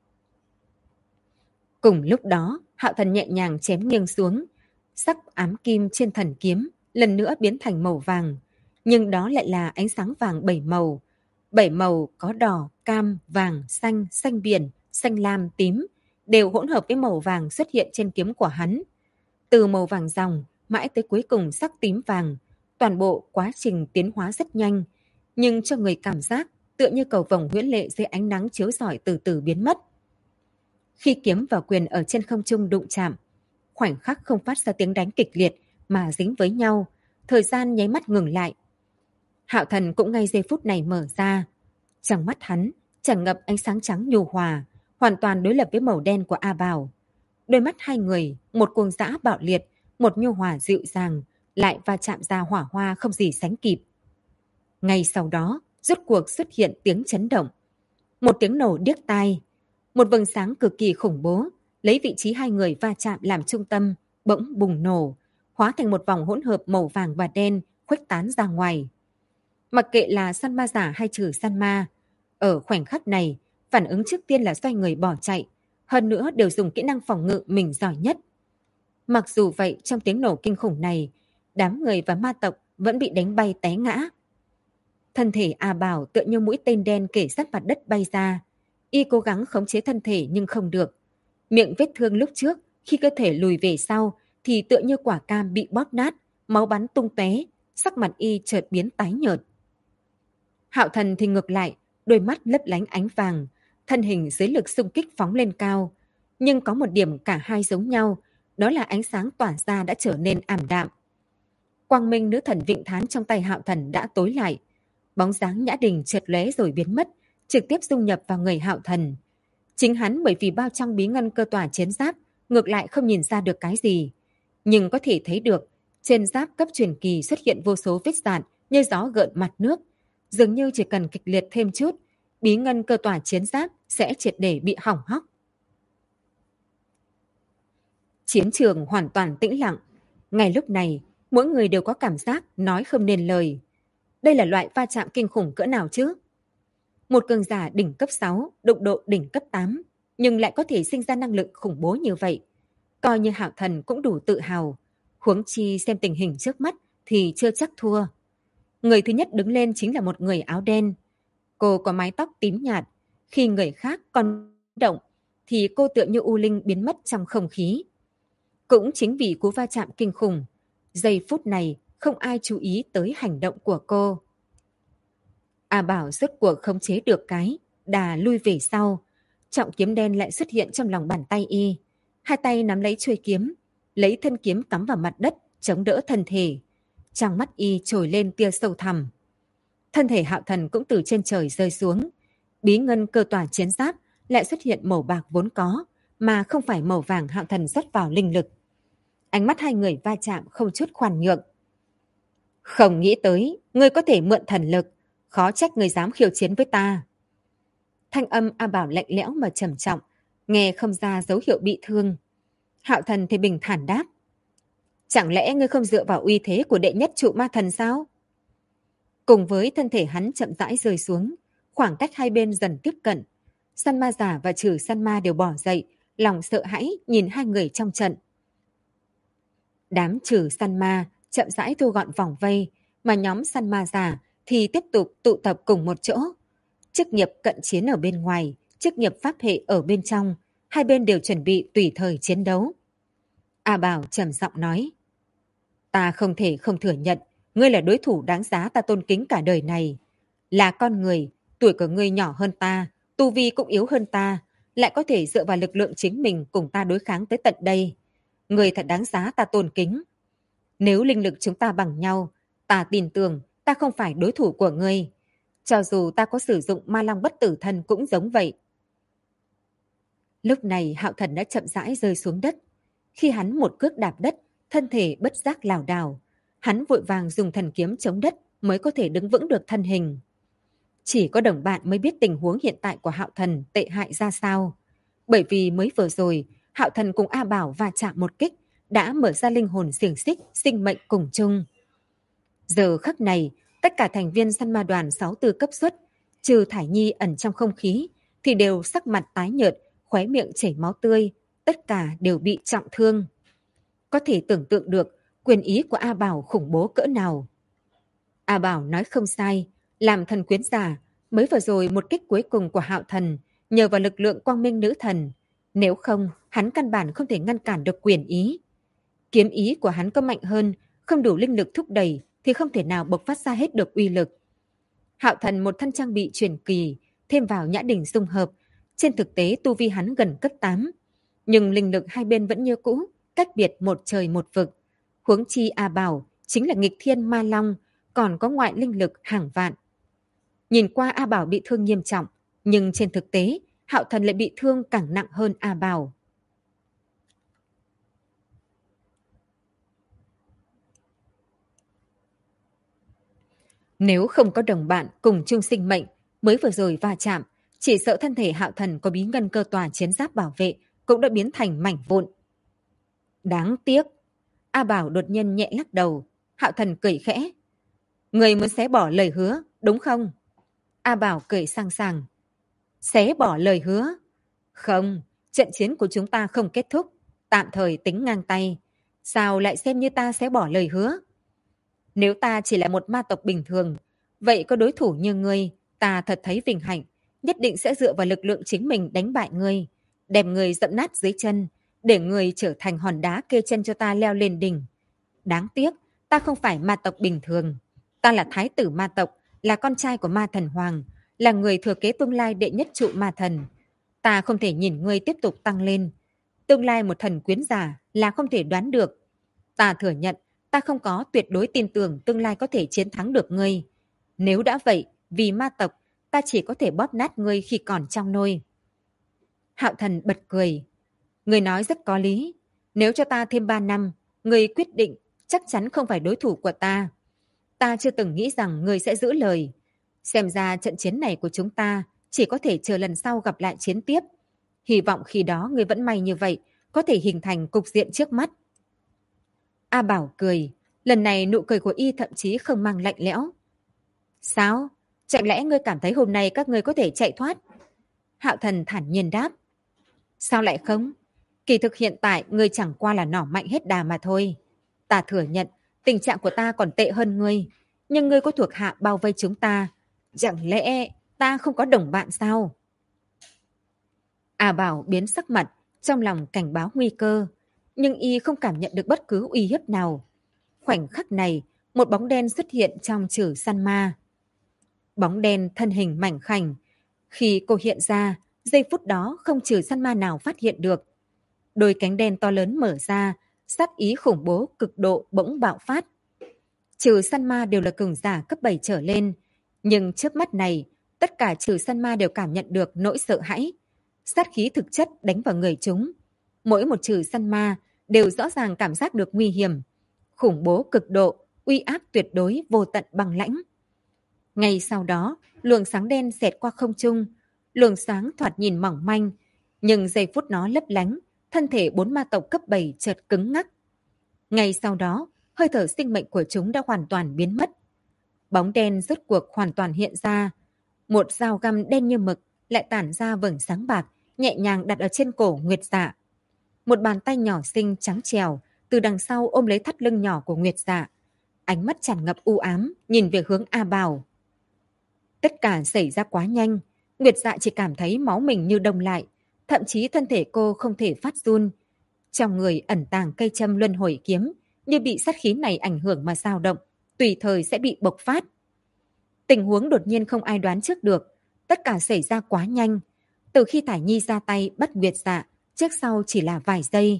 Cùng lúc đó, Hạo Thần nhẹ nhàng chém nghiêng xuống. Sắc ám kim trên thần kiếm lần nữa biến thành màu vàng. Nhưng đó lại là ánh sáng vàng 7 màu. 7 màu có đỏ, cam, vàng, xanh, xanh biển, xanh lam, tím, đều hỗn hợp với màu vàng xuất hiện trên kiếm của hắn. Từ màu vàng ròng mãi tới cuối cùng sắc tím vàng, toàn bộ quá trình tiến hóa rất nhanh, nhưng cho người cảm giác tựa như cầu vồng huyễn lệ dưới ánh nắng chiếu rọi từ từ biến mất. Khi kiếm và quyền ở trên không trung đụng chạm, khoảnh khắc không phát ra tiếng đánh kịch liệt mà dính với nhau, thời gian nháy mắt ngừng lại. Hạo Thần cũng ngay giây phút này mở ra. Trong mắt hắn tràn ngập ánh sáng trắng nhu hòa, hoàn toàn đối lập với màu đen của A Bảo. Đôi mắt hai người, một cuồng dã bạo liệt, một nhu hòa dịu dàng, lại va chạm ra hỏa hoa không gì sánh kịp. Ngay sau đó, rốt cuộc xuất hiện tiếng chấn động. Một tiếng nổ điếc tai. Một vầng sáng cực kỳ khủng bố, lấy vị trí hai người va chạm làm trung tâm, bỗng bùng nổ, hóa thành một vòng hỗn hợp màu vàng và đen khuếch tán ra ngoài. Mặc kệ là săn ma giả hay trừ săn ma, ở khoảnh khắc này, phản ứng trước tiên là xoay người bỏ chạy, hơn nữa đều dùng kỹ năng phòng ngự mình giỏi nhất. Mặc dù vậy, trong tiếng nổ kinh khủng này, đám người và ma tộc vẫn bị đánh bay té ngã. Thân thể A Bảo tựa như mũi tên đen kể sát mặt đất bay ra. Y cố gắng khống chế thân thể nhưng không được. Miệng vết thương lúc trước, khi cơ thể lùi về sau, thì tựa như quả cam bị bóp nát, máu bắn tung tóe, sắc mặt Y chợt biến tái nhợt. Hạo Thần thì ngược lại, đôi mắt lấp lánh ánh vàng, thân hình dưới lực xung kích phóng lên cao. Nhưng có một điểm cả hai giống nhau, đó là ánh sáng tỏa ra đã trở nên ảm đạm. Quang minh nữ thần Vịnh Thán trong tay Hạo Thần đã tối lại. Bóng dáng Nhã Đình chợt lóe rồi biến mất, trực tiếp dung nhập vào người Hạo Thần. Chính hắn bởi vì bao trong bí ngân cơ tỏa chiến giáp, ngược lại không nhìn ra được cái gì. Nhưng có thể thấy được, trên giáp cấp truyền kỳ xuất hiện vô số vết dạn như gió gợn mặt nước. Dường như chỉ cần kịch liệt thêm chút, bí ngân cơ tỏa chiến giáp sẽ triệt để bị hỏng hóc. Chiến trường hoàn toàn tĩnh lặng. Ngay lúc này, mỗi người đều có cảm giác nói không nên lời. Đây là loại va chạm kinh khủng cỡ nào chứ? Một cường giả đỉnh cấp 6, đụng độ đỉnh cấp 8, nhưng lại có thể sinh ra năng lượng khủng bố như vậy. Coi như Hạo Thần cũng đủ tự hào. Huống chi xem tình hình trước mắt thì chưa chắc thua. Người thứ nhất đứng lên chính là một người áo đen. Cô có mái tóc tím nhạt. Khi người khác còn động, thì cô tựa như u linh biến mất trong không khí. Cũng chính vì cú va chạm kinh khủng, giây phút này không ai chú ý tới hành động của cô. A Bảo rốt cuộc khống chế được cái, đà lui về sau. Trọng kiếm đen lại xuất hiện trong lòng bàn tay Y. Hai tay nắm lấy chuôi kiếm, lấy thân kiếm cắm vào mặt đất, chống đỡ thân thể. Trong mắt Y trồi lên tia sâu thẳm. Thân thể Hạo Thần cũng từ trên trời rơi xuống. Bí ngân cơ tỏa chiến giáp lại xuất hiện màu bạc vốn có, mà không phải màu vàng Hạo Thần rót vào linh lực. Ánh mắt hai người va chạm không chút khoan nhượng. Không nghĩ tới, ngươi có thể mượn thần lực, khó trách ngươi dám khiêu chiến với ta. Thanh âm A Bảo lạnh lẽo mà trầm trọng, nghe không ra dấu hiệu bị thương. Hạo Thần thì bình thản đáp. Chẳng lẽ ngươi không dựa vào uy thế của đệ nhất trụ ma thần sao? Cùng với thân thể hắn chậm rãi rơi xuống, khoảng cách hai bên dần tiếp cận. Săn ma giả và trừ săn ma đều bỏ dậy, lòng sợ hãi nhìn hai người trong trận. Đám trừ săn ma chậm rãi thu gọn vòng vây, mà nhóm săn ma giả thì tiếp tục tụ tập cùng một chỗ. Chức nghiệp cận chiến ở bên ngoài, chức nghiệp pháp hệ ở bên trong, hai bên đều chuẩn bị tùy thời chiến đấu. A Bảo trầm giọng nói, ta không thể không thừa nhận, ngươi là đối thủ đáng giá ta tôn kính cả đời này. Là con người, tuổi của ngươi nhỏ hơn ta, tu vi cũng yếu hơn ta, lại có thể dựa vào lực lượng chính mình cùng ta đối kháng tới tận đây. Ngươi thật đáng giá ta tôn kính. Nếu linh lực chúng ta bằng nhau, ta tin tưởng ta không phải đối thủ của ngươi. Cho dù ta có sử dụng ma long bất tử thân cũng giống vậy. Lúc này Hạo Thần đã chậm rãi rơi xuống đất. Khi hắn một cước đạp đất, thân thể bất giác lảo đảo. Hắn vội vàng dùng thần kiếm chống đất mới có thể đứng vững được thân hình. Chỉ có đồng bạn mới biết tình huống hiện tại của Hạo Thần tệ hại ra sao. Bởi vì mới vừa rồi, Hạo Thần cùng A Bảo va chạm một kích, đã mở ra linh hồn xiềng xích, sinh mệnh cùng chung. Giờ khắc này, tất cả thành viên săn ma đoàn 64 cấp suất, trừ Thải Nhi ẩn trong không khí, thì đều sắc mặt tái nhợt, khóe miệng chảy máu tươi, tất cả đều bị trọng thương. Có thể tưởng tượng được quyền ý của A Bảo khủng bố cỡ nào. A Bảo nói không sai, làm thần quyến giả, mới vừa rồi một kích cuối cùng của Hạo Thần, nhờ vào lực lượng quang minh nữ thần. Nếu không, hắn căn bản không thể ngăn cản được quyền ý. Kiếm ý của hắn có mạnh hơn, không đủ linh lực thúc đẩy, thì không thể nào bộc phát ra hết được uy lực. Hạo Thần một thân trang bị truyền kỳ, thêm vào Nhã Đình dung hợp, trên thực tế tu vi hắn gần cấp 8. Nhưng linh lực hai bên vẫn như cũ, cách biệt một trời một vực. Huống chi A Bảo chính là nghịch thiên ma long, còn có ngoại linh lực hàng vạn. Nhìn qua A Bảo bị thương nghiêm trọng, Nhưng trên thực tế, Hạo Thần lại bị thương càng nặng hơn A Bảo. Nếu không có đồng bạn cùng chung sinh mệnh, mới vừa rồi va chạm, chỉ sợ thân thể Hạo Thần có bí ngân cơ tòa chiến giáp bảo vệ cũng đã biến thành mảnh vụn. Đáng tiếc. A Bảo đột nhiên nhẹ lắc đầu. Hạo Thần cười khẽ. Người muốn xé bỏ lời hứa, đúng không? A Bảo cười sang sảng. Xé bỏ lời hứa? Không, trận chiến của chúng ta không kết thúc, tạm thời tính ngang tay. Sao lại xem như ta xé bỏ lời hứa? Nếu ta chỉ là một ma tộc bình thường, vậy có đối thủ như ngươi, ta thật thấy vinh hạnh, nhất định sẽ dựa vào lực lượng chính mình đánh bại ngươi, đem ngươi dẫm nát dưới chân, để ngươi trở thành hòn đá kê chân cho ta leo lên đỉnh. Đáng tiếc, ta không phải ma tộc bình thường. Ta là thái tử ma tộc, là con trai của ma thần hoàng, là người thừa kế tương lai đệ nhất trụ ma thần. Ta không thể nhìn ngươi tiếp tục tăng lên. Tương lai một thần quyến giả là không thể đoán được. Ta thừa nhận, ta không có tuyệt đối tin tưởng tương lai có thể chiến thắng được ngươi. Nếu đã vậy, vì ma tộc, ta chỉ có thể bóp nát ngươi khi còn trong nôi. Hạo Thần bật cười. Ngươi nói rất có lý. Nếu cho ta thêm 3 năm, ngươi quyết định chắc chắn không phải đối thủ của ta. Ta chưa từng nghĩ rằng ngươi sẽ giữ lời. Xem ra trận chiến này của chúng ta chỉ có thể chờ lần sau gặp lại chiến tiếp. Hy vọng khi đó ngươi vẫn may như vậy, có thể hình thành cục diện trước mắt. A Bảo cười. Lần này nụ cười của y thậm chí không mang lạnh lẽo. Sao? Chẳng lẽ ngươi cảm thấy hôm nay các ngươi có thể chạy thoát? Hạo Thần thản nhiên đáp. Sao lại không? Kỳ thực hiện tại ngươi chẳng qua là nỏ mạnh hết đà mà thôi. Ta thừa nhận, tình trạng của ta còn tệ hơn ngươi. Nhưng ngươi có thuộc hạ bao vây chúng ta. Chẳng lẽ ta không có đồng bạn sao? A Bảo biến sắc mặt, trong lòng cảnh báo nguy cơ. Nhưng y không cảm nhận được bất cứ uy hiếp nào. Khoảnh khắc này, một bóng đen xuất hiện trong chử săn ma. Bóng đen thân hình mảnh khảnh. Khi cô hiện ra, giây phút đó không trừ săn ma nào phát hiện được. Đôi cánh đen to lớn mở ra, sát ý khủng bố cực độ bỗng bạo phát. Trừ săn ma đều là cường giả cấp 7 trở lên, nhưng chớp mắt này, tất cả trừ săn ma đều cảm nhận được nỗi sợ hãi. Sát khí thực chất đánh vào người chúng. Mỗi một trừ săn ma đều rõ ràng cảm giác được nguy hiểm. Khủng bố cực độ, uy áp tuyệt đối vô tận băng lãnh. Ngay sau đó, luồng sáng đen xẹt qua không trung. Luồng sáng thoạt nhìn mỏng manh, nhưng giây phút nó lấp lánh, thân thể 4 ma tộc cấp 7 chợt cứng ngắc. Ngay sau đó, hơi thở sinh mệnh của chúng đã hoàn toàn biến mất. Bóng đen rốt cuộc hoàn toàn hiện ra. Một dao găm đen như mực lại tản ra vầng sáng bạc, nhẹ nhàng đặt ở trên cổ Nguyệt Dạ. Một bàn tay nhỏ xinh trắng trèo từ đằng sau ôm lấy thắt lưng nhỏ của Nguyệt Dạ. Ánh mắt tràn ngập u ám, nhìn về hướng A Bảo. Tất cả xảy ra quá nhanh. Nguyệt Dạ chỉ cảm thấy máu mình như đông lại, thậm chí thân thể cô không thể phát run. Trong người ẩn tàng cây châm luân hồi kiếm, như bị sát khí này ảnh hưởng mà dao động, tùy thời sẽ bị bộc phát. Tình huống đột nhiên không ai đoán trước được, tất cả xảy ra quá nhanh. Từ khi Thải Nhi ra tay bắt Nguyệt Dạ, trước sau chỉ là vài giây.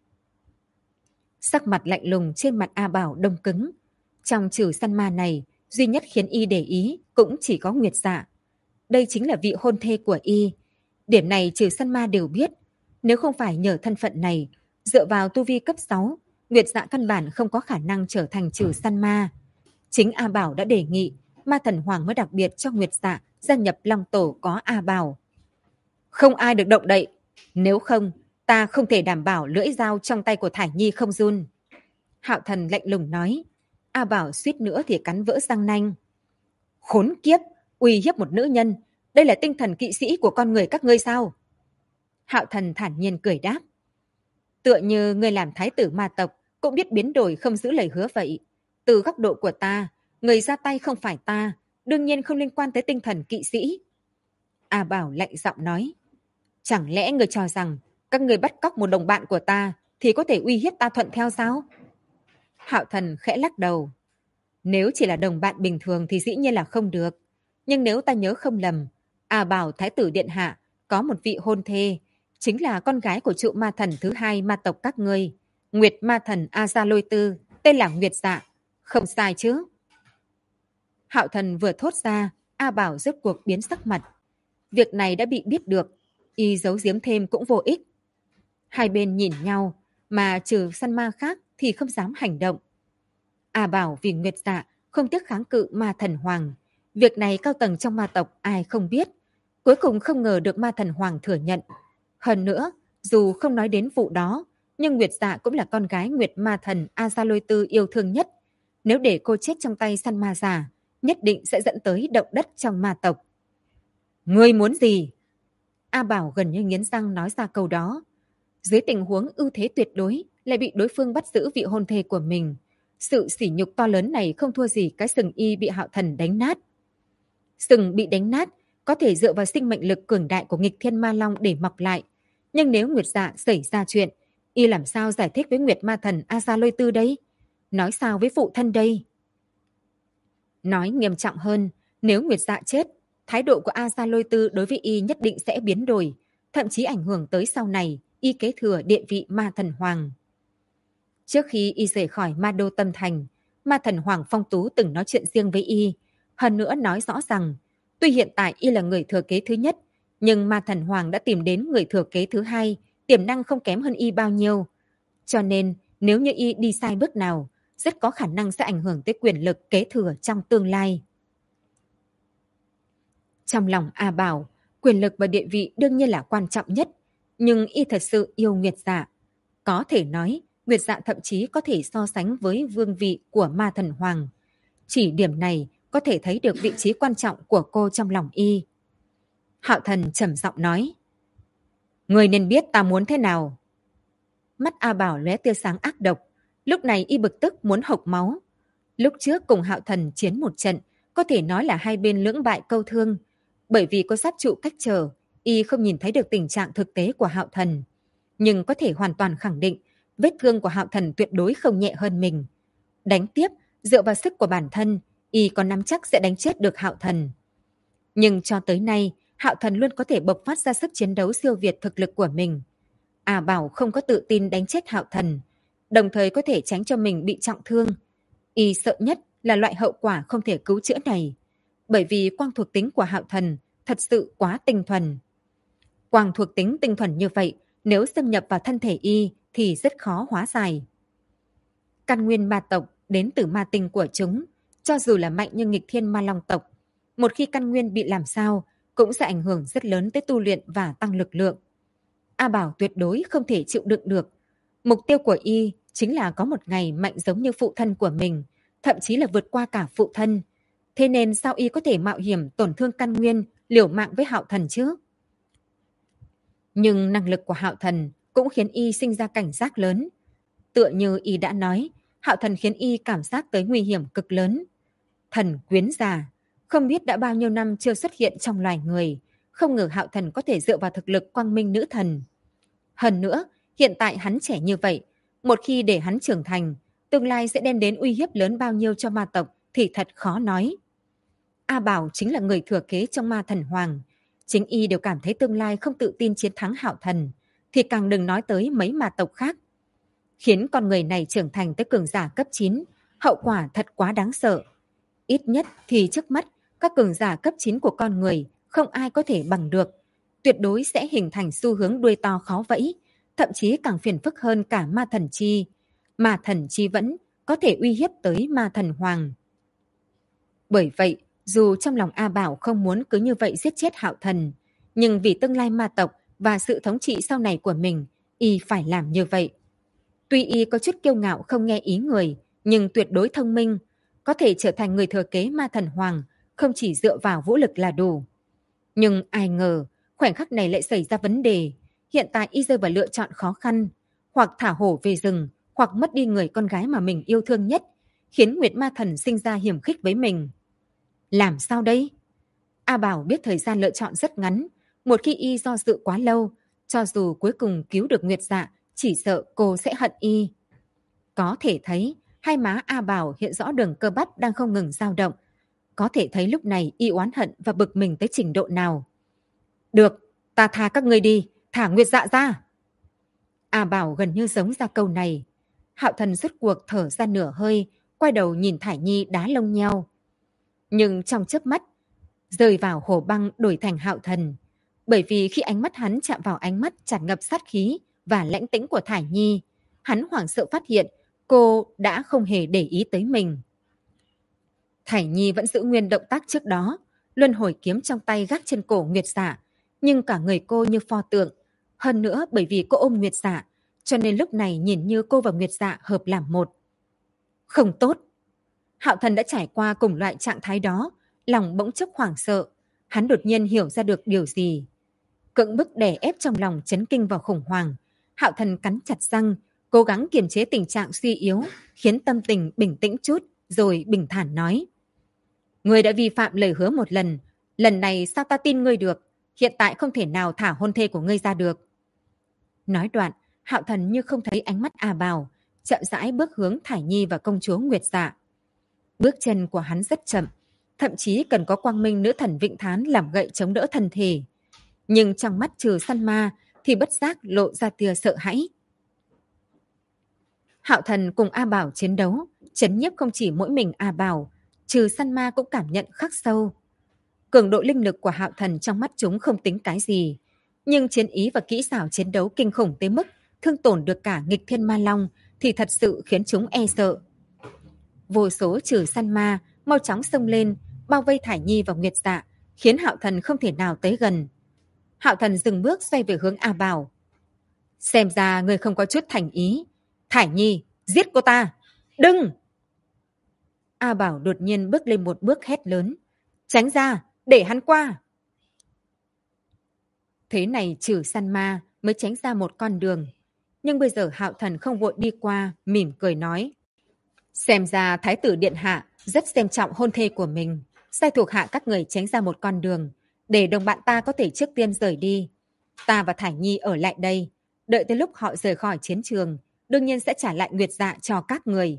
Sắc mặt lạnh lùng trên mặt A Bảo đông cứng. Trong trừ săn ma này, duy nhất khiến y để ý cũng chỉ có Nguyệt Dạ. Đây chính là vị hôn thê của y. Điểm này trừ săn ma đều biết. Nếu không phải nhờ thân phận này, dựa vào tu vi cấp 6, Nguyệt Dạ căn bản không có khả năng trở thành trừ săn ma. Chính A Bảo đã đề nghị, ma thần hoàng mới đặc biệt cho Nguyệt Dạ gia nhập Long Tổ có A Bảo. Không ai được động đậy. Nếu không, ta không thể đảm bảo lưỡi dao trong tay của Thải Nhi không run. Hạo Thần lạnh lùng nói. A Bảo suýt nữa thì cắn vỡ răng nanh. Khốn kiếp, uy hiếp một nữ nhân. Đây là tinh thần kỵ sĩ của con người các ngươi sao? Hạo Thần thản nhiên cười đáp. Tựa như ngươi làm thái tử ma tộc cũng biết biến đổi không giữ lời hứa vậy. Từ góc độ của ta, người ra tay không phải ta, đương nhiên không liên quan tới tinh thần kỵ sĩ. A Bảo lạnh giọng nói. Chẳng lẽ người cho rằng các người bắt cóc một đồng bạn của ta thì có thể uy hiếp ta thuận theo sao? Hạo Thần khẽ lắc đầu. Nếu chỉ là đồng bạn bình thường thì dĩ nhiên là không được. Nhưng nếu ta nhớ không lầm, A Bảo Thái tử Điện Hạ có một vị hôn thê, chính là con gái của trụ ma thần thứ 2 ma tộc các ngươi, Nguyệt ma thần A Gia Lôi Tư, tên là Nguyệt Dạ. Không sai chứ? Hạo Thần vừa thốt ra, A Bảo rốt cuộc biến sắc mặt. Việc này đã bị biết được, y giấu giếm thêm cũng vô ích. Hai bên nhìn nhau, mà trừ săn ma khác thì không dám hành động. A Bảo vì Nguyệt Dạ không tiếc kháng cự ma thần hoàng. Việc này cao tầng trong ma tộc ai không biết. Cuối cùng không ngờ được ma thần hoàng thừa nhận. Hơn nữa, dù không nói đến vụ đó, nhưng Nguyệt Dạ cũng là con gái Nguyệt ma thần A Sa Lôi Tư yêu thương nhất. Nếu để cô chết trong tay săn ma giả, nhất định sẽ dẫn tới động đất trong ma tộc. Ngươi muốn gì? A Bảo gần như nghiến răng nói ra câu đó. Dưới tình huống ưu thế tuyệt đối, lại bị đối phương bắt giữ vị hôn thê của mình. Sự sỉ nhục to lớn này không thua gì cái sừng y bị Hạo Thần đánh nát. Sừng bị đánh nát có thể dựa vào sinh mệnh lực cường đại của nghịch thiên ma long để mọc lại. Nhưng nếu Nguyệt Dạ xảy ra chuyện, y làm sao giải thích với Nguyệt ma thần A Sa Lôi Tư đây? Nói sao với phụ thân đây? Nói nghiêm trọng hơn, nếu Nguyệt Dạ chết, thái độ của A Sa Lôi Tư đối với y nhất định sẽ biến đổi, thậm chí ảnh hưởng tới sau này y kế thừa địa vị ma thần hoàng. Trước khi y rời khỏi ma đô Tâm Thành, ma thần hoàng Phong Tú từng nói chuyện riêng với y, hơn nữa nói rõ rằng tuy hiện tại y là người thừa kế thứ nhất, nhưng ma thần hoàng đã tìm đến người thừa kế thứ hai, tiềm năng không kém hơn y bao nhiêu. Cho nên nếu như y đi sai bước nào, rất có khả năng sẽ ảnh hưởng tới quyền lực kế thừa trong tương lai. Trong lòng A Bảo, quyền lực và địa vị đương nhiên là quan trọng nhất, nhưng y thật sự yêu Nguyệt Dạ. Có thể nói, Nguyệt Dạ thậm chí có thể so sánh với vương vị của ma thần hoàng. Chỉ điểm này có thể thấy được vị trí quan trọng của cô trong lòng y. Hạo Thần trầm giọng nói, người nên biết ta muốn thế nào. Mắt A Bảo lóe tia sáng ác độc, lúc này y bực tức muốn hộc máu. Lúc trước cùng Hạo Thần chiến một trận, có thể nói là hai bên lưỡng bại câu thương. Bởi vì có sát trụ cách trở, y không nhìn thấy được tình trạng thực tế của Hạo Thần. Nhưng có thể hoàn toàn khẳng định, vết thương của Hạo Thần tuyệt đối không nhẹ hơn mình. Đánh tiếp, dựa vào sức của bản thân, y có nắm chắc sẽ đánh chết được Hạo Thần. Nhưng cho tới nay, Hạo Thần luôn có thể bộc phát ra sức chiến đấu siêu việt thực lực của mình. A Bảo không có tự tin đánh chết Hạo Thần, đồng thời có thể tránh cho mình bị trọng thương. Y sợ nhất là loại hậu quả không thể cứu chữa này, bởi vì quang thuộc tính của Hạo Thần thật sự quá tinh thuần. Quang thuộc tính tinh thuần như vậy, nếu xâm nhập vào thân thể y thì rất khó hóa giải. Căn nguyên ma tộc đến từ ma tinh của chúng, cho dù là mạnh như nghịch thiên ma long tộc, một khi căn nguyên bị làm sao cũng sẽ ảnh hưởng rất lớn tới tu luyện và tăng lực lượng. A Bảo tuyệt đối không thể chịu đựng được. Mục tiêu của y chính là có một ngày mạnh giống như phụ thân của mình, thậm chí là vượt qua cả phụ thân. Thế nên sao y có thể mạo hiểm tổn thương căn nguyên, liều mạng với Hạo Thần chứ? Nhưng năng lực của Hạo Thần cũng khiến y sinh ra cảnh giác lớn. Tựa như y đã nói, Hạo Thần khiến y cảm giác tới nguy hiểm cực lớn. Thần quyến già, không biết đã bao nhiêu năm chưa xuất hiện trong loài người, không ngờ Hạo Thần có thể dựa vào thực lực quang minh nữ thần. Hơn nữa, hiện tại hắn trẻ như vậy, một khi để hắn trưởng thành, tương lai sẽ đem đến uy hiếp lớn bao nhiêu cho ma tộc thì thật khó nói. A Bảo chính là người thừa kế trong ma thần hoàng. Chính y đều cảm thấy tương lai không tự tin chiến thắng Hạo Thần, thì càng đừng nói tới mấy ma tộc khác. Khiến con người này trưởng thành tới cường giả cấp 9, hậu quả thật quá đáng sợ. Ít nhất thì trước mắt, các cường giả cấp 9 của con người không ai có thể bằng được. Tuyệt đối sẽ hình thành xu hướng đuôi to khó vẫy, thậm chí càng phiền phức hơn cả ma thần chi. Ma thần chi vẫn có thể uy hiếp tới ma thần hoàng. Bởi vậy, dù trong lòng A Bảo không muốn cứ như vậy giết chết Hạo Thần, nhưng vì tương lai ma tộc và sự thống trị sau này của mình, y phải làm như vậy. Tuy y có chút kiêu ngạo không nghe ý người, nhưng tuyệt đối thông minh, có thể trở thành người thừa kế ma thần hoàng, không chỉ dựa vào vũ lực là đủ. Nhưng ai ngờ, khoảnh khắc này lại xảy ra vấn đề. Hiện tại y rơi vào lựa chọn khó khăn, hoặc thả hổ về rừng, hoặc mất đi người con gái mà mình yêu thương nhất, khiến Nguyệt Ma Thần sinh ra hiểm khích với mình. Làm sao đây? A Bảo biết thời gian lựa chọn rất ngắn, một khi y do dự quá lâu, cho dù cuối cùng cứu được Nguyệt Dạ, chỉ sợ cô sẽ hận y. Có thể thấy, hai má A Bảo hiện rõ đường cơ bắp đang không ngừng dao động. Có thể thấy lúc này y oán hận và bực mình tới trình độ nào. Được, ta tha các ngươi đi, thả Nguyệt Dạ ra. A Bảo gần như giống ra câu này. Hạo Thần rốt cuộc thở ra nửa hơi, quay đầu nhìn Thải Nhi đá lông nheo. Nhưng trong chớp mắt, rơi vào hồ băng đổi thành Hạo Thần, bởi vì khi ánh mắt hắn chạm vào ánh mắt tràn ngập sát khí và lãnh tĩnh của Thải Nhi, hắn hoảng sợ phát hiện cô đã không hề để ý tới mình. Thải Nhi vẫn giữ nguyên động tác trước đó, luân hồi kiếm trong tay gác trên cổ Nguyệt Dạ, nhưng cả người cô như pho tượng. Hơn nữa bởi vì cô ôm Nguyệt Dạ, cho nên lúc này nhìn như cô và Nguyệt Dạ hợp làm một. Không tốt. Hạo Thần đã trải qua cùng loại trạng thái đó, lòng bỗng chốc hoảng sợ. Hắn đột nhiên hiểu ra được điều gì. Cưỡng bức đè ép trong lòng chấn kinh và khủng hoảng. Hạo Thần cắn chặt răng, cố gắng kiềm chế tình trạng suy yếu, khiến tâm tình bình tĩnh chút, rồi bình thản nói. Ngươi đã vi phạm lời hứa một lần, lần này sao ta tin ngươi được, hiện tại không thể nào thả hôn thê của ngươi ra được. Nói đoạn, Hạo Thần như không thấy ánh mắt A Bào, chậm rãi bước hướng Thải Nhi và công chúa Nguyệt Dạ. Bước chân của hắn rất chậm, thậm chí cần có quang minh nữ thần Vịnh Thán làm gậy chống đỡ thân thể. Nhưng trong mắt trừ săn ma thì bất giác lộ ra tia sợ hãi. Hạo Thần cùng A Bảo chiến đấu, chấn nhiếp không chỉ mỗi mình A Bảo, trừ săn ma cũng cảm nhận khắc sâu. Cường độ linh lực của Hạo Thần trong mắt chúng không tính cái gì, nhưng chiến ý và kỹ xảo chiến đấu kinh khủng tới mức thương tổn được cả nghịch thiên ma long thì thật sự khiến chúng e sợ. Vô số trừ săn ma mau chóng xông lên, bao vây Thải Nhi và Nguyệt Dạ, khiến Hạo Thần không thể nào tới gần. Hạo Thần dừng bước xoay về hướng A Bảo. Xem ra người không có chút thành ý. Thải Nhi, giết cô ta! Đừng! A Bảo đột nhiên bước lên một bước hét lớn. Tránh ra, để hắn qua! Thế này trừ săn ma mới tránh ra một con đường. Nhưng bây giờ Hạo Thần không vội đi qua, mỉm cười nói. Xem ra Thái tử Điện Hạ rất xem trọng hôn thê của mình. Sai thuộc hạ các người tránh ra một con đường, để đồng bạn ta có thể trước tiên rời đi. Ta và Thải Nhi ở lại đây, đợi tới lúc họ rời khỏi chiến trường, đương nhiên sẽ trả lại Nguyệt Dạ cho các người.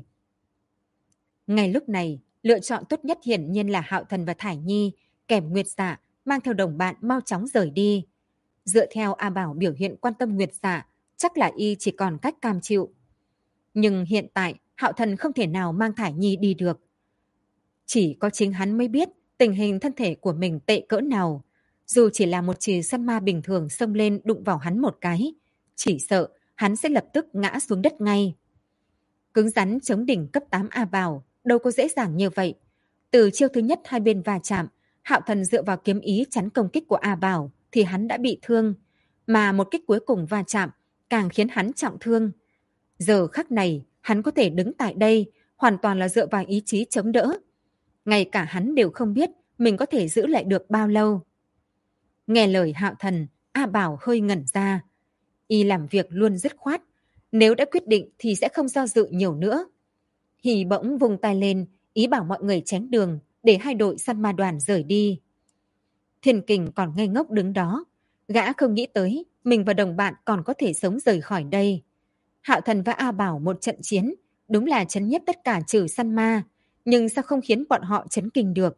Ngay lúc này, lựa chọn tốt nhất hiển nhiên là Hạo Thần và Thải Nhi kèm Nguyệt Dạ mang theo đồng bạn mau chóng rời đi. Dựa theo A Bảo biểu hiện quan tâm Nguyệt Dạ, chắc là y chỉ còn cách cam chịu. Nhưng hiện tại Hạo Thần không thể nào mang Thải Nhi đi được. Chỉ có chính hắn mới biết tình hình thân thể của mình tệ cỡ nào. Dù chỉ là một trì săn ma bình thường xông lên đụng vào hắn một cái, chỉ sợ hắn sẽ lập tức ngã xuống đất ngay. Cứng rắn chống đỉnh cấp 8 A Bảo đâu có dễ dàng như vậy. Từ chiêu thứ nhất hai bên va chạm, Hạo Thần dựa vào kiếm ý chắn công kích của A Bảo thì hắn đã bị thương, mà một kích cuối cùng va chạm càng khiến hắn trọng thương. Giờ khắc này, hắn có thể đứng tại đây hoàn toàn là dựa vào ý chí chống đỡ. Ngay cả hắn đều không biết mình có thể giữ lại được bao lâu. Nghe lời Hạo Thần, A Bảo hơi ngẩn ra. Y làm việc luôn dứt khoát, nếu đã quyết định thì sẽ không do dự nhiều nữa. Hỉ bỗng vung tay lên, ý bảo mọi người tránh đường để hai đội săn ma đoàn rời đi. Thiên Kình còn ngây ngốc đứng đó, gã không nghĩ tới mình và đồng bạn còn có thể sống rời khỏi đây. Hạo Thần và A Bảo một trận chiến, đúng là chấn nhiếp tất cả trừ săn ma, nhưng sao không khiến bọn họ chấn kinh được.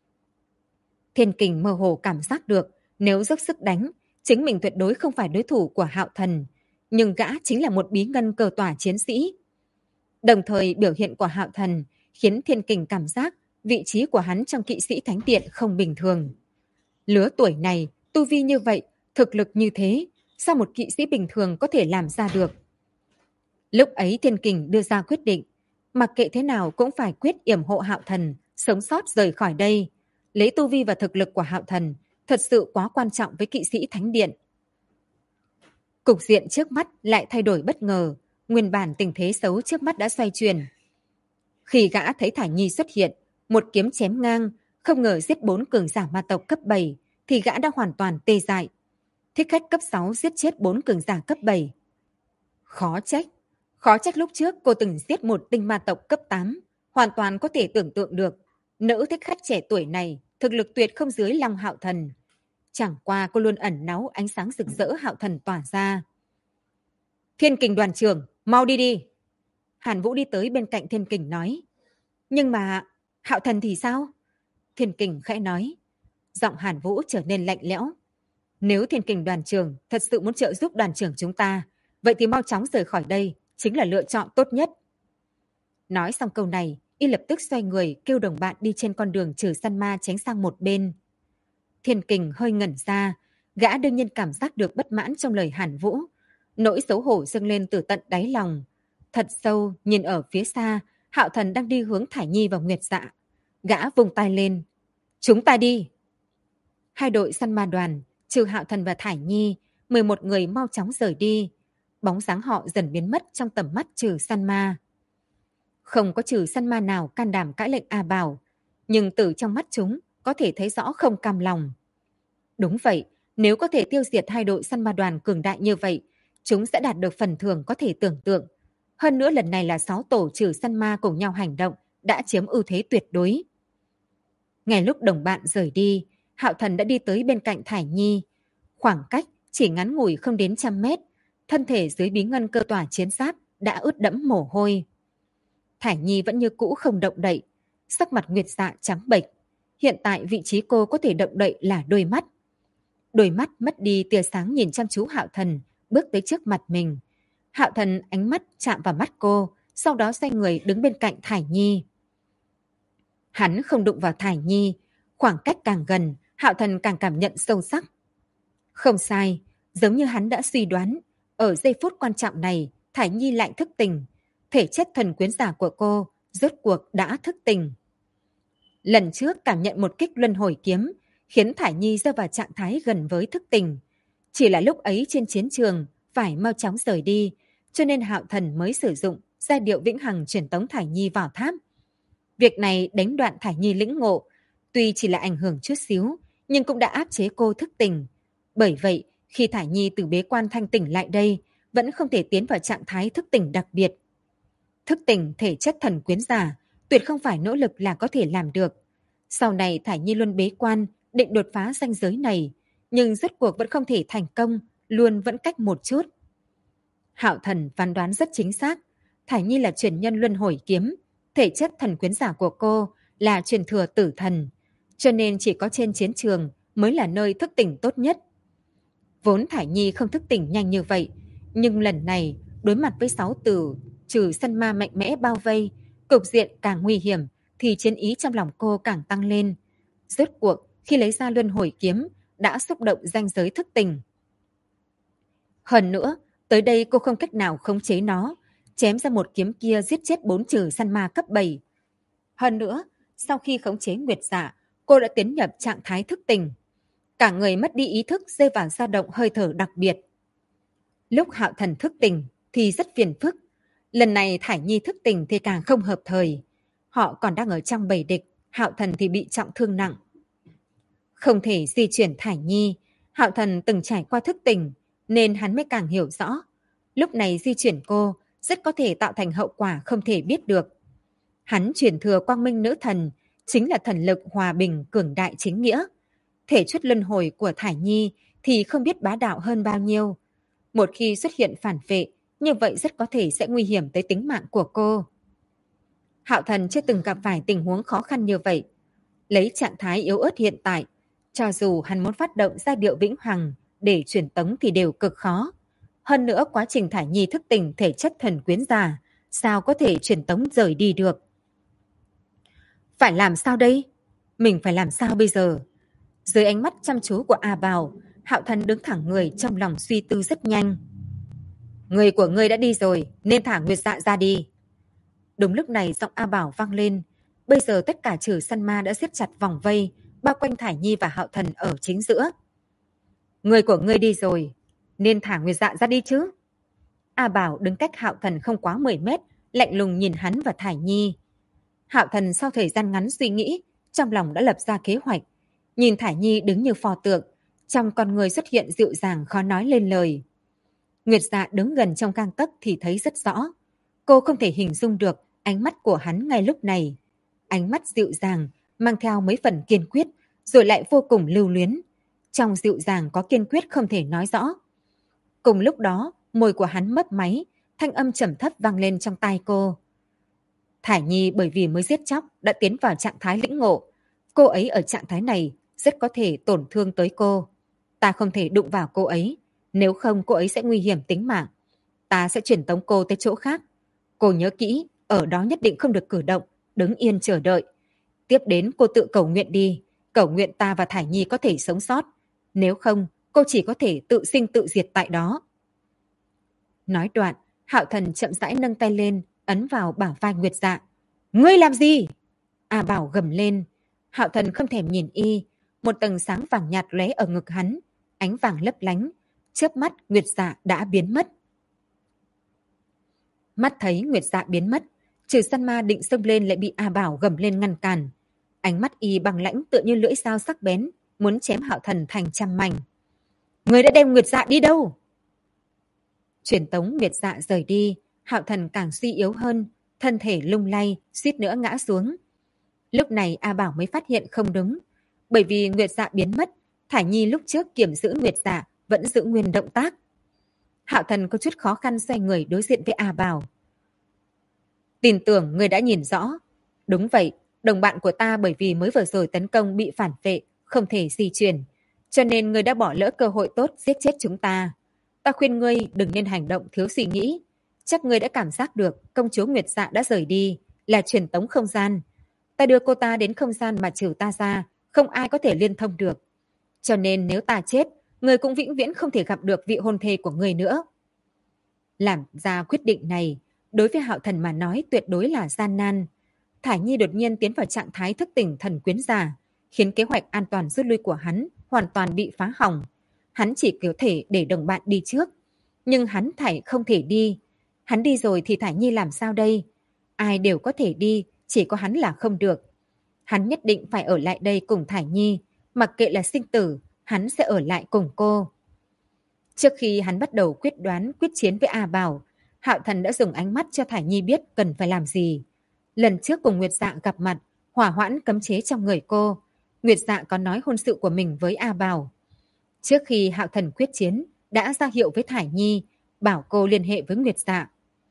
Thiên Kình mơ hồ cảm giác được, nếu dốc sức đánh, chính mình tuyệt đối không phải đối thủ của Hạo Thần, nhưng gã chính là một bí ngân cờ tỏa chiến sĩ. Đồng thời biểu hiện của Hạo Thần khiến Thiên Kình cảm giác vị trí của hắn trong kỵ sĩ thánh điện không bình thường. Lứa tuổi này, tu vi như vậy, thực lực như thế, sao một kỵ sĩ bình thường có thể làm ra được? Lúc ấy Thiên Kình đưa ra quyết định, mặc kệ thế nào cũng phải quyết yểm hộ Hạo Thần, sống sót rời khỏi đây. Lấy tu vi và thực lực của Hạo Thần, thật sự quá quan trọng với kỵ sĩ thánh điện. Cục diện trước mắt lại thay đổi bất ngờ, nguyên bản tình thế xấu trước mắt đã xoay chuyển. Khi gã thấy Thải Nhi xuất hiện, một kiếm chém ngang, không ngờ giết 4 cường giả ma tộc cấp 7, thì gã đã hoàn toàn tê dại. Thích khách cấp 6 giết chết 4 cường giả cấp 7. Khó trách lúc trước cô từng giết một tinh ma tộc cấp 8, hoàn toàn có thể tưởng tượng được. Nữ thích khách trẻ tuổi này, thực lực tuyệt không dưới Long Hạo Thần. Chẳng qua cô luôn ẩn náu ánh sáng rực rỡ Hạo Thần tỏa ra. Thiên Kình đoàn trưởng, mau đi đi. Hàn Vũ đi tới bên cạnh Thiên Kình nói. Nhưng mà, Hạo Thần thì sao? Thiên Kình khẽ nói. Giọng Hàn Vũ trở nên lạnh lẽo. Nếu Thiên Kình đoàn trưởng thật sự muốn trợ giúp đoàn trưởng chúng ta, vậy thì mau chóng rời khỏi đây, chính là lựa chọn tốt nhất. Nói xong câu này, y lập tức xoay người kêu đồng bạn đi trên con đường trừ săn ma tránh sang một bên. Thiên Kình hơi ngẩn ra, Gã đương nhiên cảm giác được bất mãn trong lời Hàn Vũ. Nỗi xấu hổ dâng lên từ tận đáy lòng. Thật sâu, nhìn ở phía xa, Hạo Thần đang đi hướng Thải Nhi và Nguyệt Dạ. Gã vung tay lên. Chúng ta đi! Hai đội săn ma đoàn, trừ Hạo Thần và Thải Nhi, 11 người mau chóng rời đi. Bóng dáng họ dần biến mất trong tầm mắt trừ săn ma. Không có trừ săn ma nào can đảm cãi lệnh A Bảo, nhưng từ trong mắt chúng có thể thấy rõ không cam lòng. Đúng vậy, nếu có thể tiêu diệt hai đội săn ma đoàn cường đại như vậy, chúng sẽ đạt được phần thưởng có thể tưởng tượng. Hơn nữa lần này là 6 tổ trừ săn ma cùng nhau hành động, đã chiếm ưu thế tuyệt đối. Ngay lúc đồng bạn rời đi, Hạo Thần đã đi tới bên cạnh Thải Nhi. Khoảng cách chỉ ngắn ngủi không đến 100 mét, thân thể dưới bí ngân cơ tỏa chiến giáp đã ướt đẫm mồ hôi. Thải Nhi vẫn như cũ không động đậy, sắc mặt Nguyệt Dạ trắng bệch. Hiện tại vị trí cô có thể động đậy là đôi mắt. Đôi mắt mất đi tia sáng nhìn chăm chú Hạo Thần, bước tới trước mặt mình. Hạo Thần ánh mắt chạm vào mắt cô, sau đó xoay người đứng bên cạnh Thải Nhi. Hắn không đụng vào Thải Nhi, khoảng cách càng gần, Hạo Thần càng cảm nhận sâu sắc. Không sai, giống như hắn đã suy đoán, ở giây phút quan trọng này, Thải Nhi lại thức tỉnh. Thể chất thần quyến giả của cô rốt cuộc đã thức tỉnh. Lần trước cảm nhận một kích luân hồi kiếm, khiến Thải Nhi rơi vào trạng thái gần với thức tỉnh. Chỉ là lúc ấy trên chiến trường phải mau chóng rời đi, cho nên Hạo Thần mới sử dụng giai điệu vĩnh hằng truyền tống Thải Nhi vào tháp. Việc này đánh đoạn Thải Nhi lĩnh ngộ, tuy chỉ là ảnh hưởng chút xíu, nhưng cũng đã áp chế cô thức tỉnh. Bởi vậy, khi Thải Nhi từ bế quan thanh tỉnh lại đây, vẫn không thể tiến vào trạng thái thức tỉnh đặc biệt. Thức tỉnh thể chất thần quyến giả, tuyệt không phải nỗ lực là có thể làm được. Sau này Thải Nhi luôn bế quan, định đột phá ranh giới này, nhưng rốt cuộc vẫn không thể thành công, luôn vẫn cách một chút. Hạo Thần phán đoán rất chính xác, Thải Nhi là truyền nhân luân hồi kiếm, thể chất thần quyến giả của cô là truyền thừa tử thần, cho nên chỉ có trên chiến trường mới là nơi thức tỉnh tốt nhất. Vốn Thải Nhi không thức tỉnh nhanh như vậy, nhưng lần này đối mặt với 6 tử trừ săn ma mạnh mẽ bao vây, cục diện càng nguy hiểm thì chiến ý trong lòng cô càng tăng lên. Rốt cuộc khi lấy ra luân hồi kiếm đã xúc động ranh giới thức tỉnh. Hơn nữa, tới đây cô không cách nào khống chế nó, chém ra một kiếm kia giết chết 4 trừ săn ma cấp 7. Hơn nữa, sau khi khống chế Nguyệt Dạ, cô đã tiến nhập trạng thái thức tỉnh. Cả người mất đi ý thức, rơi vào dao động hơi thở đặc biệt. Lúc Hạo Thần thức tỉnh thì rất phiền phức. Lần này Thải Nhi thức tỉnh thì càng không hợp thời. Họ còn đang ở trong bầy địch, Hạo Thần thì bị trọng thương nặng. Không thể di chuyển Thải Nhi, Hạo Thần từng trải qua thức tỉnh, nên hắn mới càng hiểu rõ. Lúc này di chuyển cô rất có thể tạo thành hậu quả không thể biết được. Hắn truyền thừa quang minh nữ thần, chính là thần lực hòa bình cường đại chính nghĩa. Thể chất luân hồi của Thải Nhi thì không biết bá đạo hơn bao nhiêu. Một khi xuất hiện phản vệ, như vậy rất có thể sẽ nguy hiểm tới tính mạng của cô. Hạo Thần chưa từng gặp phải tình huống khó khăn như vậy. Lấy trạng thái yếu ớt hiện tại, cho dù hắn muốn phát động giai điệu vĩnh hằng để truyền tống thì đều cực khó. Hơn nữa quá trình Thải Nhi thức tỉnh thể chất thần quyến giả, sao có thể truyền tống rời đi được? Phải làm sao đây? Mình phải làm sao bây giờ? Dưới ánh mắt chăm chú của A Bào, Hạo Thần đứng thẳng người trong lòng suy tư rất nhanh. Người của ngươi đã đi rồi, nên thả Nguyệt Dạ ra đi. Đúng lúc này giọng A Bảo vang lên. Bây giờ tất cả trừ săn ma đã siết chặt vòng vây, bao quanh Thải Nhi và Hạo Thần ở chính giữa. Người của ngươi đi rồi, nên thả Nguyệt Dạ ra đi chứ. A Bảo đứng cách Hạo Thần không quá 10 mét, lạnh lùng nhìn hắn và Thải Nhi. Hạo Thần sau thời gian ngắn suy nghĩ, trong lòng đã lập ra kế hoạch. Nhìn Thải Nhi đứng như pho tượng, trong con người xuất hiện dịu dàng khó nói lên lời. Nguyệt Dạ đứng gần trong gang tấc thì thấy rất rõ. Cô không thể hình dung được ánh mắt của hắn ngay lúc này. Ánh mắt dịu dàng, mang theo mấy phần kiên quyết, rồi lại vô cùng lưu luyến. Trong dịu dàng có kiên quyết không thể nói rõ. Cùng lúc đó, môi của hắn mấp máy, thanh âm trầm thấp vang lên trong tai cô. Thải Nhi bởi vì mới giết chóc đã tiến vào trạng thái lĩnh ngộ. Cô ấy ở trạng thái này rất có thể tổn thương tới cô. Ta không thể đụng vào cô ấy, nếu không cô ấy sẽ nguy hiểm tính mạng. Ta sẽ chuyển tống cô tới chỗ khác. Cô nhớ kỹ, ở đó nhất định không được cử động, đứng yên chờ đợi. Tiếp đến cô tự cầu nguyện đi, cầu nguyện ta và Thải Nhi có thể sống sót. Nếu không, cô chỉ có thể tự sinh tự diệt tại đó. Nói đoạn, Hạo Thần chậm rãi nâng tay lên, ấn vào bả vai Nguyệt Dạ. Ngươi làm gì? A Bảo gầm lên. Hạo Thần không thèm nhìn y, một tầng sáng vàng nhạt lóe ở ngực hắn, ánh vàng lấp lánh, chớp mắt Nguyệt Dạ đã biến mất. Mắt thấy Nguyệt Dạ biến mất, Trừ Săn Ma định xông lên lại bị A Bảo gầm lên ngăn cản. Ánh mắt y bằng lãnh tựa như lưỡi dao sắc bén, muốn chém Hạo Thần thành trăm mảnh. Người đã đem Nguyệt Dạ đi đâu? Truyền tống Nguyệt Dạ rời đi, Hạo Thần càng suy yếu hơn, thân thể lung lay, suýt nữa ngã xuống. Lúc này A Bảo mới phát hiện không đúng, bởi vì Nguyệt Dạ biến mất, Thải Nhi lúc trước kiểm giữ Nguyệt Dạ vẫn giữ nguyên động tác. Hạo Thần có chút khó khăn xoay người đối diện với A Bảo. Tin tưởng người đã nhìn rõ. Đúng vậy, đồng bạn của ta bởi vì mới vừa rồi tấn công bị phản vệ, không thể di chuyển, cho nên người đã bỏ lỡ cơ hội tốt giết chết chúng ta. Ta khuyên ngươi đừng nên hành động thiếu suy nghĩ. Chắc ngươi đã cảm giác được công chúa Nguyệt Dạ đã rời đi, là truyền tống không gian. Ta đưa cô ta đến không gian mà trừ ta ra, không ai có thể liên thông được. Cho nên nếu ta chết, ngươi cũng vĩnh viễn không thể gặp được vị hôn thê của ngươi nữa. Làm ra quyết định này, đối với Hạo Thần mà nói tuyệt đối là gian nan. Thải Nhi đột nhiên tiến vào trạng thái thức tỉnh thần quyến giả, khiến kế hoạch an toàn rút lui của hắn hoàn toàn bị phá hỏng. Hắn chỉ có thể để đồng bạn đi trước, nhưng hắn Thải không thể đi. Hắn đi rồi thì Thải Nhi làm sao đây? Ai đều có thể đi, chỉ có hắn là không được. Hắn nhất định phải ở lại đây cùng Thải Nhi, mặc kệ là sinh tử, hắn sẽ ở lại cùng cô. Trước khi hắn bắt đầu quyết chiến với A Bảo, Hạo Thần đã dùng ánh mắt cho Thải Nhi biết cần phải làm gì. Lần trước cùng Nguyệt Dạ gặp mặt, hỏa hoãn cấm chế trong người cô, Nguyệt Dạ có nói hôn sự của mình với A Bảo. Trước khi Hạo Thần quyết chiến, đã ra hiệu với Thải Nhi, bảo cô liên hệ với Nguyệt Dạ.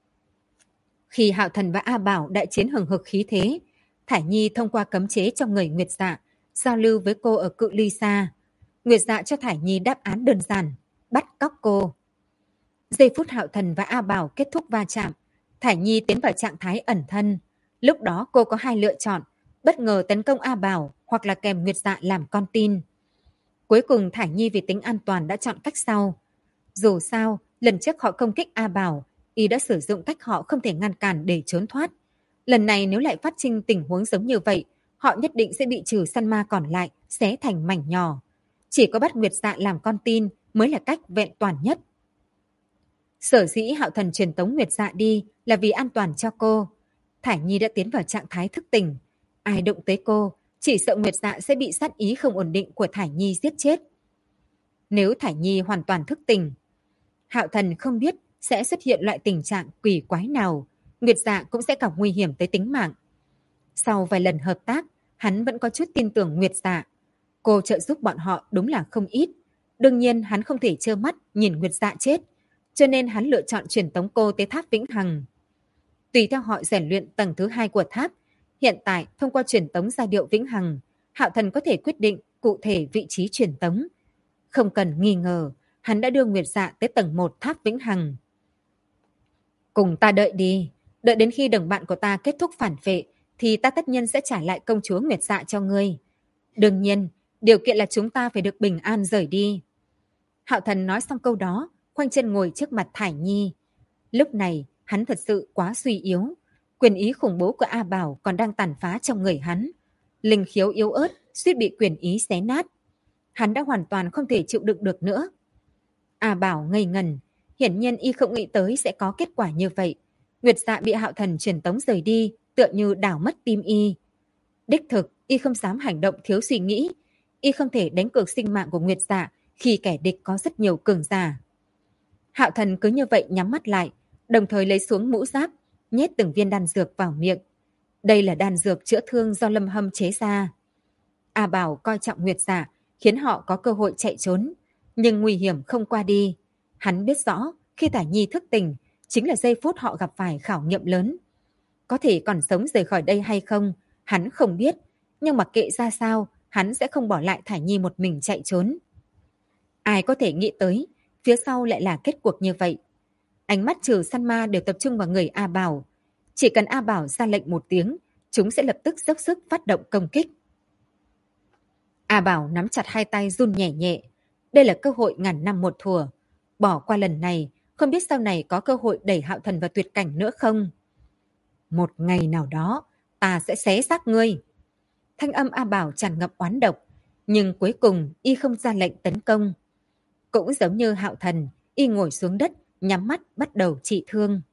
Khi Hạo Thần và A Bảo đại chiến hừng hực khí thế, Thải Nhi thông qua cấm chế trong người Nguyệt Dạ, giao lưu với cô ở cự ly xa. Nguyệt Dạ cho Thải Nhi đáp án đơn giản, bắt cóc cô. Giây phút Hạo Thần và A Bảo kết thúc va chạm, Thải Nhi tiến vào trạng thái ẩn thân. Lúc đó cô có hai lựa chọn, bất ngờ tấn công A Bảo hoặc là kèm Nguyệt Dạ làm con tin. Cuối cùng Thải Nhi vì tính an toàn đã chọn cách sau. Dù sao, lần trước họ công kích A Bảo, y đã sử dụng cách họ không thể ngăn cản để trốn thoát. Lần này nếu lại phát sinh tình huống giống như vậy, họ nhất định sẽ bị Trừ Săn Ma còn lại xé thành mảnh nhỏ. Chỉ có bắt Nguyệt Dạ làm con tin mới là cách vẹn toàn nhất. Sở dĩ Hạo Thần truyền tống Nguyệt Dạ đi là vì an toàn cho cô. Thải Nhi đã tiến vào trạng thái thức tỉnh. Ai động tới cô, chỉ sợ Nguyệt Dạ sẽ bị sát ý không ổn định của Thải Nhi giết chết. Nếu Thải Nhi hoàn toàn thức tỉnh, Hạo Thần không biết sẽ xuất hiện loại tình trạng quỷ quái nào, Nguyệt Dạ cũng sẽ gặp nguy hiểm tới tính mạng. Sau vài lần hợp tác, hắn vẫn có chút tin tưởng Nguyệt Dạ. Cô trợ giúp bọn họ đúng là không ít. Đương nhiên hắn không thể trơ mắt nhìn Nguyệt Dạ chết, cho nên hắn lựa chọn truyền tống cô tới tháp Vĩnh Hằng. Tùy theo họ rèn luyện tầng thứ 2 của tháp, hiện tại thông qua truyền tống giai điệu Vĩnh Hằng, Hạo Thần có thể quyết định cụ thể vị trí truyền tống. Không cần nghi ngờ, hắn đã đưa Nguyệt Dạ tới tầng 1 tháp Vĩnh Hằng. Cùng ta đợi đi, đợi đến khi đồng bạn của ta kết thúc phản vệ, thì ta tất nhiên sẽ trả lại công chúa Nguyệt Dạ cho ngươi. Đương nhiên, điều kiện là chúng ta phải được bình an rời đi. Hạo Thần nói xong câu đó, khoanh chân ngồi trước mặt Thải Nhi. Lúc này, hắn thật sự quá suy yếu. Quyền ý khủng bố của A Bảo còn đang tàn phá trong người hắn. Linh khiếu yếu ớt, suýt bị quyền ý xé nát. Hắn đã hoàn toàn không thể chịu đựng được nữa. A Bảo ngây ngần, hiển nhiên y không nghĩ tới sẽ có kết quả như vậy. Nguyệt Dạ bị Hạo Thần truyền tống rời đi, tựa như đảo mất tim y. Đích thực, y không dám hành động thiếu suy nghĩ. Y không thể đánh cược sinh mạng của Nguyệt Dạ khi kẻ địch có rất nhiều cường giả. Hạo Thần cứ như vậy nhắm mắt lại, đồng thời lấy xuống mũ giáp, nhét từng viên đan dược vào miệng. Đây là đan dược chữa thương do Lâm Hâm chế ra. A Bảo coi trọng Nguyệt Dạ, khiến họ có cơ hội chạy trốn, nhưng nguy hiểm không qua đi. Hắn biết rõ, khi Thải Nhi thức tỉnh, chính là giây phút họ gặp phải khảo nghiệm lớn. Có thể còn sống rời khỏi đây hay không, hắn không biết, nhưng mặc kệ ra sao, hắn sẽ không bỏ lại Thải Nhi một mình chạy trốn. Ai có thể nghĩ tới, phía sau lại là kết cuộc như vậy. Ánh mắt Trừ Săn Ma đều tập trung vào người A Bảo. Chỉ cần A Bảo ra lệnh một tiếng, chúng sẽ lập tức dốc sức phát động công kích. A Bảo nắm chặt hai tay run nhẹ nhẹ. Đây là cơ hội ngàn năm một thủa. Bỏ qua lần này, không biết sau này có cơ hội đẩy Hạo Thần vào tuyệt cảnh nữa không? Một ngày nào đó, ta sẽ xé xác ngươi. Thanh âm A Bảo tràn ngập oán độc, nhưng cuối cùng y không ra lệnh tấn công. Cũng giống như Hạo Thần, y ngồi xuống đất, nhắm mắt bắt đầu trị thương.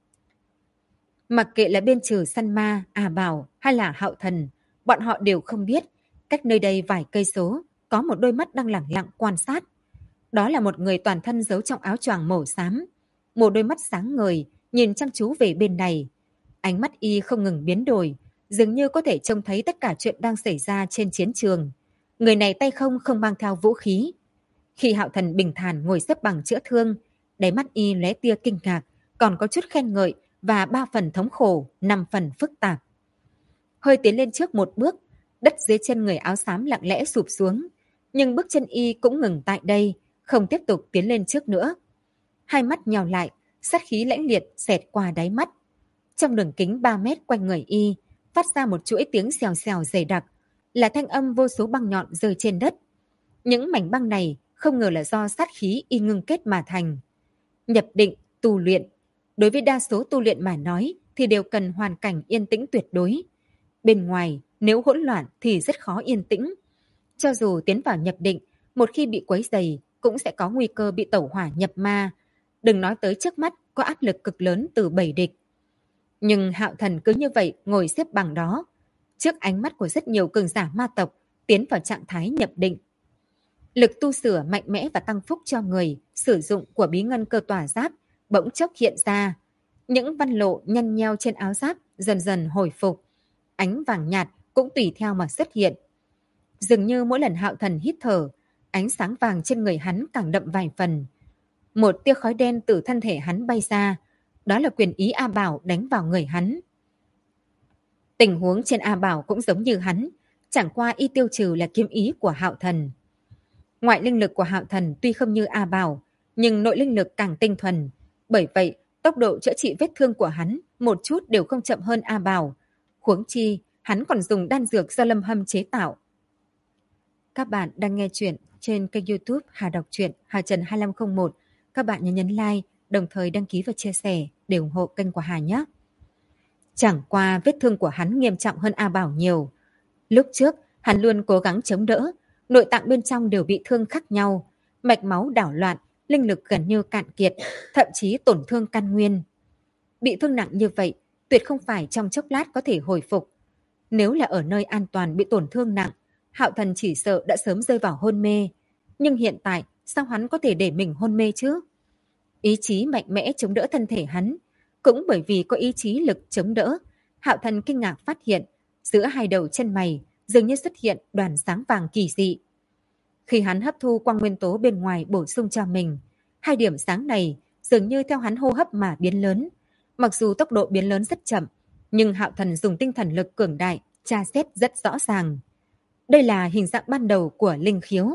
Mặc kệ là bên trừ săn ma, A Bảo hay là Hạo Thần, bọn họ đều không biết, cách nơi đây vài cây số, có một đôi mắt đang lẳng lặng quan sát. Đó là một người toàn thân giấu trong áo choàng màu xám, một đôi mắt sáng ngời, nhìn chăm chú về bên này. Ánh mắt y không ngừng biến đổi, dường như có thể trông thấy tất cả chuyện đang xảy ra trên chiến trường. Người này tay không mang theo vũ khí. Khi Hạo Thần bình thản ngồi xếp bằng chữa thương, đáy mắt y lóe tia kinh ngạc, còn có chút khen ngợi và 3 phần thống khổ, 5 phần phức tạp. Hơi tiến lên trước một bước, đất dưới chân người áo xám lặng lẽ sụp xuống, nhưng bước chân y cũng ngừng tại đây, không tiếp tục tiến lên trước nữa. Hai mắt nhào lại, sát khí lãnh liệt xẹt qua đáy mắt. Trong đường kính 3 mét quanh người y, phát ra một chuỗi tiếng xèo xèo dày đặc, là thanh âm vô số băng nhọn rơi trên đất. Những mảnh băng này không ngờ là do sát khí y ngưng kết mà thành. Nhập định, tu luyện. Đối với đa số tu luyện mà nói thì đều cần hoàn cảnh yên tĩnh tuyệt đối. Bên ngoài, nếu hỗn loạn thì rất khó yên tĩnh. Cho dù tiến vào nhập định, một khi bị quấy rầy cũng sẽ có nguy cơ bị tẩu hỏa nhập ma. Đừng nói tới trước mắt có áp lực cực lớn từ bầy địch. Nhưng Hạo Thần cứ như vậy ngồi xếp bằng đó, trước ánh mắt của rất nhiều cường giả ma tộc, tiến vào trạng thái nhập định. Lực tu sửa mạnh mẽ và tăng phúc cho người sử dụng của bí ngân cơ tỏa giáp bỗng chốc hiện ra. Những văn lộ nhăn nheo trên áo giáp dần dần hồi phục. Ánh vàng nhạt cũng tùy theo mà xuất hiện. Dường như mỗi lần Hạo Thần hít thở, ánh sáng vàng trên người hắn càng đậm vài phần. Một tia khói đen từ thân thể hắn bay ra, đó là quyền ý A Bảo đánh vào người hắn. Tình huống trên A Bảo cũng giống như hắn, chẳng qua y tiêu trừ là kiếm ý của Hạo Thần. Ngoại linh lực của Hạo Thần tuy không như A Bảo, nhưng nội linh lực càng tinh thuần. Bởi vậy, tốc độ chữa trị vết thương của hắn một chút đều không chậm hơn A Bảo. Huống chi, hắn còn dùng đan dược do Lâm Hâm chế tạo. Các bạn đang nghe chuyện trên kênh YouTube Hà Đọc Truyện Hà Trần 2501. Các bạn nhớ nhấn like, đồng thời đăng ký và chia sẻ để ủng hộ kênh của Hà nhé. Chẳng qua vết thương của hắn nghiêm trọng hơn A Bảo nhiều. Lúc trước, hắn luôn cố gắng chống đỡ, nội tạng bên trong đều bị thương khác nhau, mạch máu đảo loạn, linh lực gần như cạn kiệt, thậm chí tổn thương căn nguyên. Bị thương nặng như vậy, tuyệt không phải trong chốc lát có thể hồi phục. Nếu là ở nơi an toàn bị tổn thương nặng, Hạo Thần chỉ sợ đã sớm rơi vào hôn mê. Nhưng hiện tại, sao hắn có thể để mình hôn mê chứ? Ý chí mạnh mẽ chống đỡ thân thể hắn. Cũng bởi vì có ý chí lực chống đỡ, Hạo Thần kinh ngạc phát hiện, giữa hai đầu chân mày dường như xuất hiện đoàn sáng vàng kỳ dị. Khi hắn hấp thu quang nguyên tố bên ngoài bổ sung cho mình, hai điểm sáng này dường như theo hắn hô hấp mà biến lớn. Mặc dù tốc độ biến lớn rất chậm, nhưng Hạo Thần dùng tinh thần lực cường đại, tra xét rất rõ ràng. Đây là hình dạng ban đầu của linh khiếu.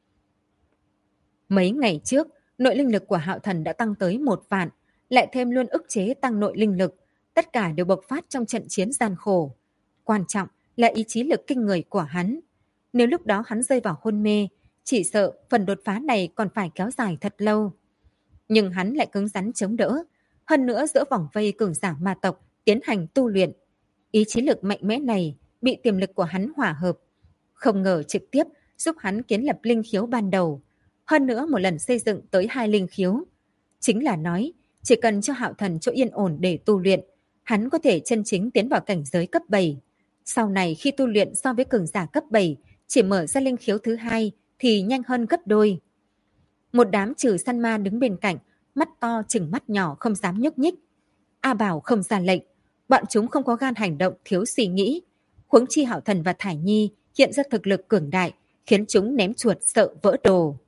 Mấy ngày trước, nội linh lực của Hạo Thần đã tăng tới 1 vạn, lại thêm luôn ức chế tăng nội linh lực. Tất cả đều bộc phát trong trận chiến gian khổ. Quan trọng là ý chí lực kinh người của hắn. Nếu lúc đó hắn rơi vào hôn mê, chỉ sợ phần đột phá này còn phải kéo dài thật lâu. Nhưng hắn lại cứng rắn chống đỡ. Hơn nữa giữa vòng vây cường giả ma tộc tiến hành tu luyện. Ý chí lực mạnh mẽ này bị tiềm lực của hắn hòa hợp. Không ngờ trực tiếp giúp hắn kiến lập linh khiếu ban đầu. Hơn nữa một lần xây dựng tới 2 linh khiếu. Chính là nói, chỉ cần cho Hạo Thần chỗ yên ổn để tu luyện, hắn có thể chân chính tiến vào cảnh giới cấp 7. Sau này khi tu luyện so với cường giả cấp 7, chỉ mở ra linh khiếu thứ 2 thì nhanh hơn gấp đôi. Một đám trừ săn ma đứng bên cạnh, mắt to chừng mắt nhỏ không dám nhúc nhích. A Bảo không ra lệnh, bọn chúng không có gan hành động thiếu suy nghĩ. Huống chi Hạo Thần và Thải Nhi hiện ra thực lực cường đại, khiến chúng ném chuột sợ vỡ đồ.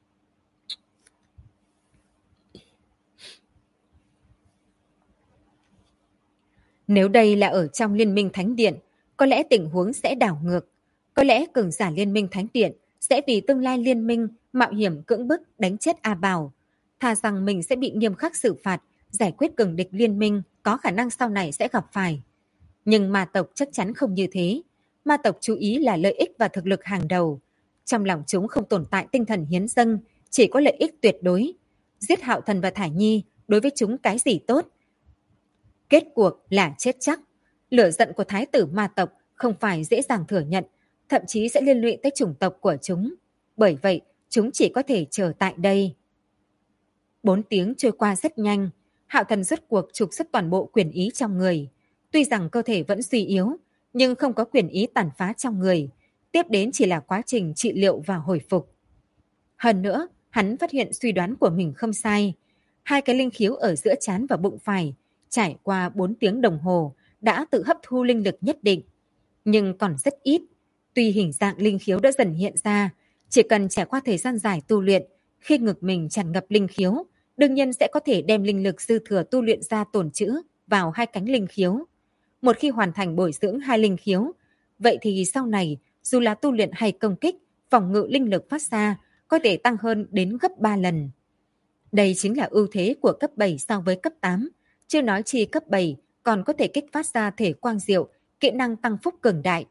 Nếu đây là ở trong Liên minh Thánh Điện, có lẽ tình huống sẽ đảo ngược. Có lẽ cường giả Liên minh Thánh Điện sẽ vì tương lai liên minh mạo hiểm cưỡng bức đánh chết A Bảo. Thà rằng mình sẽ bị nghiêm khắc xử phạt, giải quyết cường địch liên minh có khả năng sau này sẽ gặp phải. Nhưng ma tộc chắc chắn không như thế. Ma tộc chú ý là lợi ích và thực lực hàng đầu. Trong lòng chúng không tồn tại tinh thần hiến dâng, chỉ có lợi ích tuyệt đối. Giết Hạo Thần và Thải Nhi đối với chúng cái gì tốt? Kết cuộc là chết chắc. Lửa giận của thái tử ma tộc không phải dễ dàng thừa nhận, thậm chí sẽ liên lụy tới chủng tộc của chúng. Bởi vậy, chúng chỉ có thể chờ tại đây. 4 tiếng trôi qua rất nhanh, Hạo Thần rốt cuộc trục xuất toàn bộ quyền ý trong người. Tuy rằng cơ thể vẫn suy yếu, nhưng không có quyền ý tàn phá trong người. Tiếp đến chỉ là quá trình trị liệu và hồi phục. Hơn nữa, hắn phát hiện suy đoán của mình không sai. 2 cái linh khiếu ở giữa trán và bụng phải, trải qua 4 tiếng đồng hồ, đã tự hấp thu linh lực nhất định. Nhưng còn rất ít. Tuy hình dạng linh khiếu đã dần hiện ra, chỉ cần trải qua thời gian dài tu luyện, khi ngực mình tràn ngập linh khiếu, đương nhiên sẽ có thể đem linh lực dư thừa tu luyện ra tồn trữ vào 2 cánh linh khiếu. Một khi hoàn thành bồi dưỡng 2 linh khiếu, vậy thì sau này, dù là tu luyện hay công kích, phòng ngự linh lực phát ra có thể tăng hơn đến gấp 3 lần. Đây chính là ưu thế của cấp 7 so với cấp 8. Chưa nói chi cấp 7 còn có thể kích phát ra thể quang diệu, kỹ năng tăng phúc cường đại.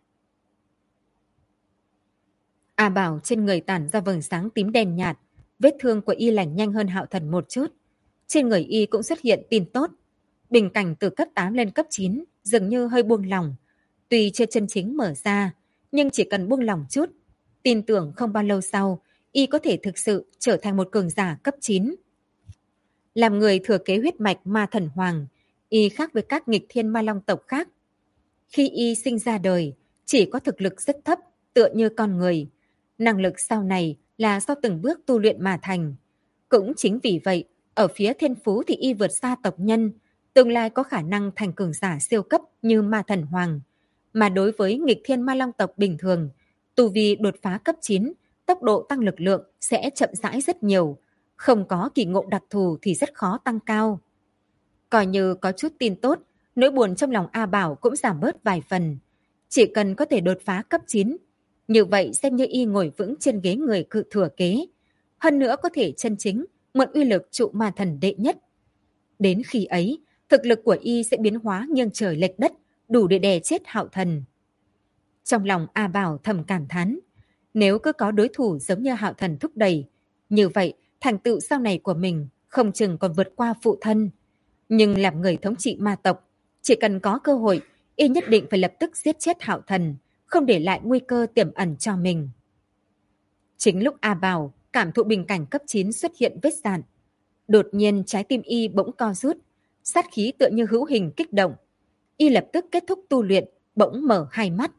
A Bảo trên người tản ra vầng sáng tím đen nhạt, vết thương của y lành nhanh hơn Hạo Thần một chút. Trên người y cũng xuất hiện tin tốt. Bình cảnh từ cấp 8 lên cấp 9 dường như hơi buông lỏng. Tuy chưa chân chính mở ra, nhưng chỉ cần buông lỏng chút, tin tưởng không bao lâu sau, y có thể thực sự trở thành một cường giả cấp 9. Làm người thừa kế huyết mạch ma thần hoàng, y khác với các nghịch thiên ma long tộc khác. Khi y sinh ra đời, chỉ có thực lực rất thấp, tựa như con người. Năng lực sau này là do từng bước tu luyện mà thành. Cũng chính vì vậy, ở phía thiên phú thì y vượt xa tộc nhân, tương lai có khả năng thành cường giả siêu cấp như ma thần hoàng. Mà đối với nghịch thiên ma long tộc bình thường, tu vi đột phá cấp 9, tốc độ tăng lực lượng sẽ chậm rãi rất nhiều. Không có kỳ ngộ đặc thù thì rất khó tăng cao. Coi như có chút tin tốt, nỗi buồn trong lòng A Bảo cũng giảm bớt vài phần. Chỉ cần có thể đột phá cấp 9, như vậy xem như y ngồi vững trên ghế người cự thừa kế. Hơn nữa có thể chân chính mượn uy lực trụ ma thần đệ nhất. Đến khi ấy, thực lực của y sẽ biến hóa nghiêng trời lệch đất, đủ để đè chết Hạo Thần. Trong lòng A Bảo thầm cảm thán, nếu cứ có đối thủ giống như Hạo Thần thúc đẩy, như vậy thành tựu sau này của mình không chừng còn vượt qua phụ thân. Nhưng làm người thống trị ma tộc, chỉ cần có cơ hội, y nhất định phải lập tức giết chết Hạo Thần, không để lại nguy cơ tiềm ẩn cho mình. Chính lúc A Bảo cảm thụ bình cảnh cấp 9 xuất hiện vết dạn, đột nhiên trái tim y bỗng co rút, sát khí tựa như hữu hình kích động. Y lập tức kết thúc tu luyện, bỗng mở hai mắt.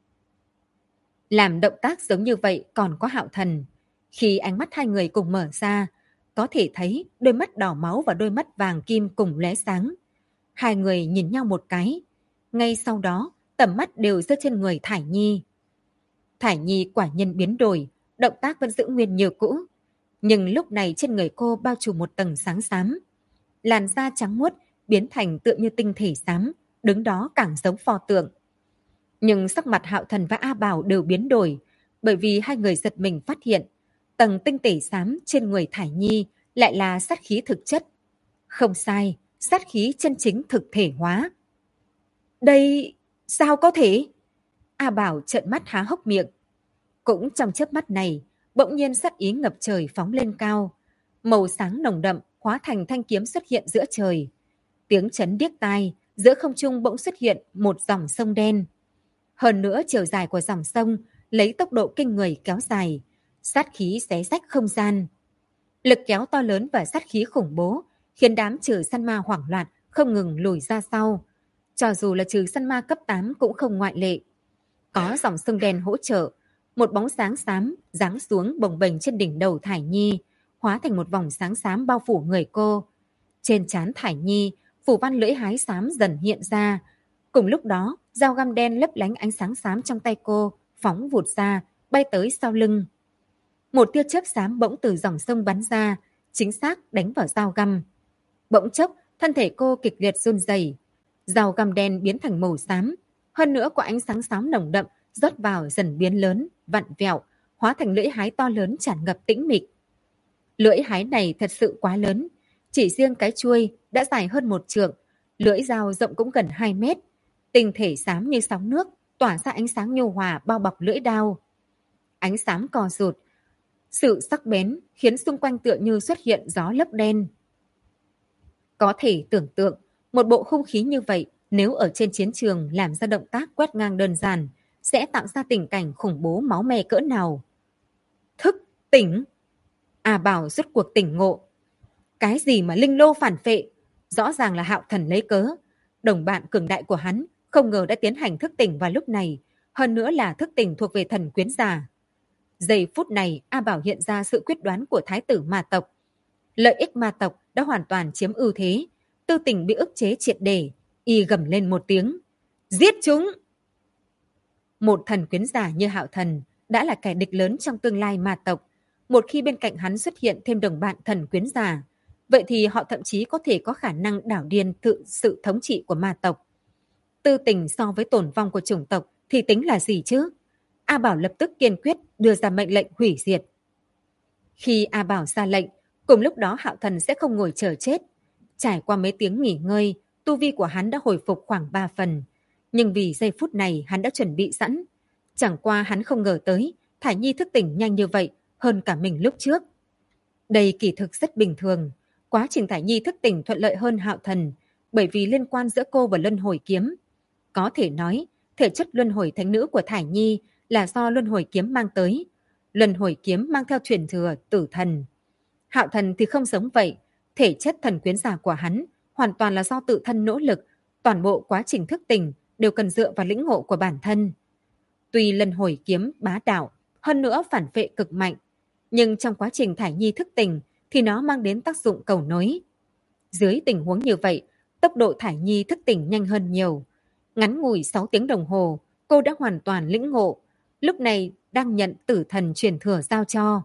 Làm động tác giống như vậy còn có Hạo Thần. Khi ánh mắt hai người cùng mở ra, có thể thấy đôi mắt đỏ máu và đôi mắt vàng kim cùng lóe sáng. Hai người nhìn nhau một cái. Ngay sau đó, tầm mắt đều rơi trên người Thải Nhi. Thải Nhi quả nhiên biến đổi, động tác vẫn giữ nguyên như cũ. Nhưng lúc này trên người cô bao trùm một tầng sáng xám. Làn da trắng muốt biến thành tựa như tinh thể xám, đứng đó càng giống pho tượng. Nhưng sắc mặt Hạo Thần và A Bảo đều biến đổi, bởi vì hai người giật mình phát hiện tầng tinh thể xám trên người Thải Nhi lại là sát khí thực chất. Không sai, sát khí chân chính thực thể hóa. Đây, sao có thể? A Bảo trợn mắt há hốc miệng. Cũng trong chớp mắt này, bỗng nhiên sát ý ngập trời phóng lên cao. Màu sáng nồng đậm hóa thành thanh kiếm xuất hiện giữa trời. Tiếng chấn điếc tai, giữa không trung bỗng xuất hiện một dòng sông đen. Hơn nữa chiều dài của dòng sông lấy tốc độ kinh người kéo dài, sát khí xé rách không gian. Lực kéo to lớn và sát khí khủng bố khiến đám trừ săn ma hoảng loạn không ngừng lùi ra sau. Cho dù là trừ săn ma cấp 8 cũng không ngoại lệ. Có dòng sông đen hỗ trợ, một bóng sáng xám giáng xuống bồng bềnh trên đỉnh đầu Thải Nhi, hóa thành một vòng sáng xám bao phủ người cô. Trên trán Thải Nhi, phủ văn lưỡi hái xám dần hiện ra. Cùng lúc đó, dao găm đen lấp lánh ánh sáng xám trong tay cô, phóng vụt ra, bay tới sau lưng. Một tia chớp xám bỗng từ dòng sông bắn ra, chính xác đánh vào dao găm. Bỗng chốc, thân thể cô kịch liệt run rẩy. Dao găm đen biến thành màu xám, hơn nữa có ánh sáng xám nồng đậm rót vào dần biến lớn, vặn vẹo, hóa thành lưỡi hái to lớn tràn ngập tĩnh mịch. Lưỡi hái này thật sự quá lớn, chỉ riêng cái chuôi đã dài hơn 1 trượng, lưỡi dao rộng cũng gần 2 mét. Tinh thể xám như sóng nước, tỏa ra ánh sáng nhu hòa bao bọc lưỡi đao. Ánh sáng co rụt, Sự sắc bén khiến xung quanh tựa như xuất hiện gió lốc đen. Có thể tưởng tượng, một bộ hung khí như vậy nếu ở trên chiến trường làm ra động tác quét ngang đơn giản, sẽ tạo ra tình cảnh khủng bố máu me cỡ nào. Thức tỉnh! A Bảo rốt cuộc tỉnh ngộ. Cái gì mà linh lô phản phệ? Rõ ràng là Hạo Thần lấy cớ. Đồng bạn cường đại của hắn không ngờ đã tiến hành thức tỉnh vào lúc này, hơn nữa là thức tỉnh thuộc về thần quyến giả. Giây phút này, A Bảo hiện ra sự quyết đoán của thái tử ma tộc. Lợi ích ma tộc đã hoàn toàn chiếm ưu thế, Tư Tình bị ức chế triệt để, y gầm lên một tiếng. Giết chúng! Một thần quyến giả như Hạo Thần đã là kẻ địch lớn trong tương lai ma tộc. Một khi bên cạnh hắn xuất hiện thêm đồng bạn thần quyến giả, vậy thì họ thậm chí có thể có khả năng đảo điên sự thống trị của ma tộc. Tư Tình so với tổn vong của chủng tộc thì tính là gì chứ? A Bảo lập tức kiên quyết đưa ra mệnh lệnh hủy diệt. Khi A Bảo ra lệnh, cùng lúc đó Hạo Thần sẽ không ngồi chờ chết. Trải qua mấy tiếng nghỉ ngơi, tu vi của hắn đã hồi phục khoảng 3 phần. Nhưng vì giây phút này hắn đã chuẩn bị sẵn. Chẳng qua hắn không ngờ tới, Thải Nhi thức tỉnh nhanh như vậy, hơn cả mình lúc trước. Đây kỳ thực rất bình thường. Quá trình Thải Nhi thức tỉnh thuận lợi hơn Hạo Thần, bởi vì liên quan giữa cô và Luân Hồi Kiếm. Có thể nói, thể chất Luân Hồi Thánh Nữ của Thải Nhi là do Luân Hồi Kiếm mang tới. Luân Hồi Kiếm mang theo truyền thừa Tử Thần. Hạo Thần thì không giống vậy, thể chất thần quyến giả của hắn hoàn toàn là do tự thân nỗ lực, toàn bộ quá trình thức tỉnh đều cần dựa vào lĩnh ngộ của bản thân. Tuy Luân Hồi Kiếm bá đạo, hơn nữa phản vệ cực mạnh, nhưng trong quá trình Thải Nhi thức tỉnh thì nó mang đến tác dụng cầu nối. Dưới tình huống như vậy, tốc độ Thải Nhi thức tỉnh nhanh hơn nhiều. Ngắn ngủi 6 tiếng đồng hồ, cô đã hoàn toàn lĩnh ngộ, lúc này đang nhận Tử Thần truyền thừa giao cho.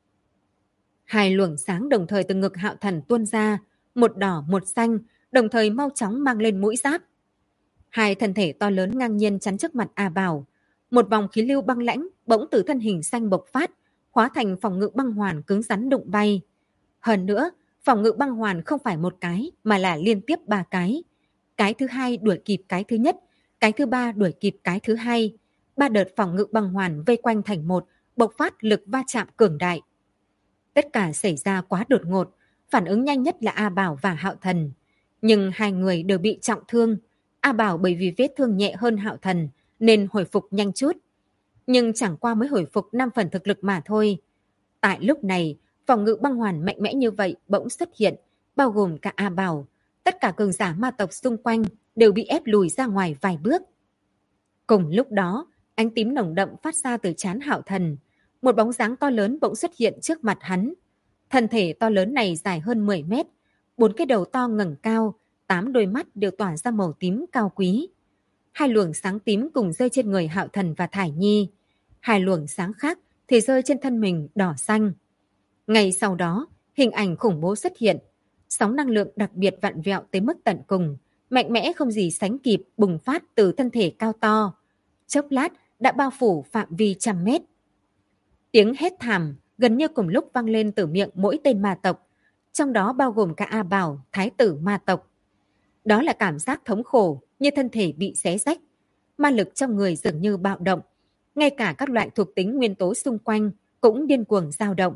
Hai luồng sáng đồng thời từ ngực Hạo Thần tuôn ra, một đỏ một xanh, đồng thời mau chóng mang lên mũi giáp. Hai thân thể to lớn ngang nhiên chắn trước mặt A Bảo. Một vòng khí lưu băng lãnh bỗng từ thân hình xanh bộc phát, hóa thành phòng ngự băng hoàn cứng rắn đụng bay. Hơn nữa, phòng ngự băng hoàn không phải một cái mà là liên tiếp 3 cái. Cái thứ hai đuổi kịp cái thứ nhất, cái thứ ba đuổi kịp cái thứ hai. 3 đợt phòng ngự băng hoàn vây quanh thành một, bộc phát lực va chạm cường đại. Tất cả xảy ra quá đột ngột, phản ứng nhanh nhất là A Bảo và Hạo Thần. Nhưng hai người đều bị trọng thương. A Bảo bởi vì vết thương nhẹ hơn Hạo Thần nên hồi phục nhanh chút. Nhưng chẳng qua mới hồi phục 5 phần thực lực mà thôi. Tại lúc này, phòng ngự băng hoàn mạnh mẽ như vậy bỗng xuất hiện, bao gồm cả A Bảo. Tất cả cường giả ma tộc xung quanh đều bị ép lùi ra ngoài vài bước. Cùng lúc đó, ánh tím nồng đậm phát ra từ trán Hạo Thần. Một bóng dáng to lớn bỗng xuất hiện trước mặt hắn. Thân thể to lớn này dài hơn 10 mét, 4 cái đầu to ngẩng cao, 8 đôi mắt đều tỏa ra màu tím cao quý. Hai luồng sáng tím cùng rơi trên người Hạo Thần và Thải Nhi. Hai luồng sáng khác thì rơi trên thân mình đỏ xanh. Ngay sau đó, hình ảnh khủng bố xuất hiện. Sóng năng lượng đặc biệt vặn vẹo tới mức tận cùng, mạnh mẽ không gì sánh kịp bùng phát từ thân thể cao to. Chốc lát đã bao phủ phạm vi trăm mét. Tiếng hét thảm gần như cùng lúc vang lên từ miệng mỗi tên ma tộc, trong đó bao gồm cả A Bảo, thái tử ma tộc. Đó là cảm giác thống khổ như thân thể bị xé rách. Ma lực trong người dường như bạo động. Ngay cả các loại thuộc tính nguyên tố xung quanh cũng điên cuồng dao động.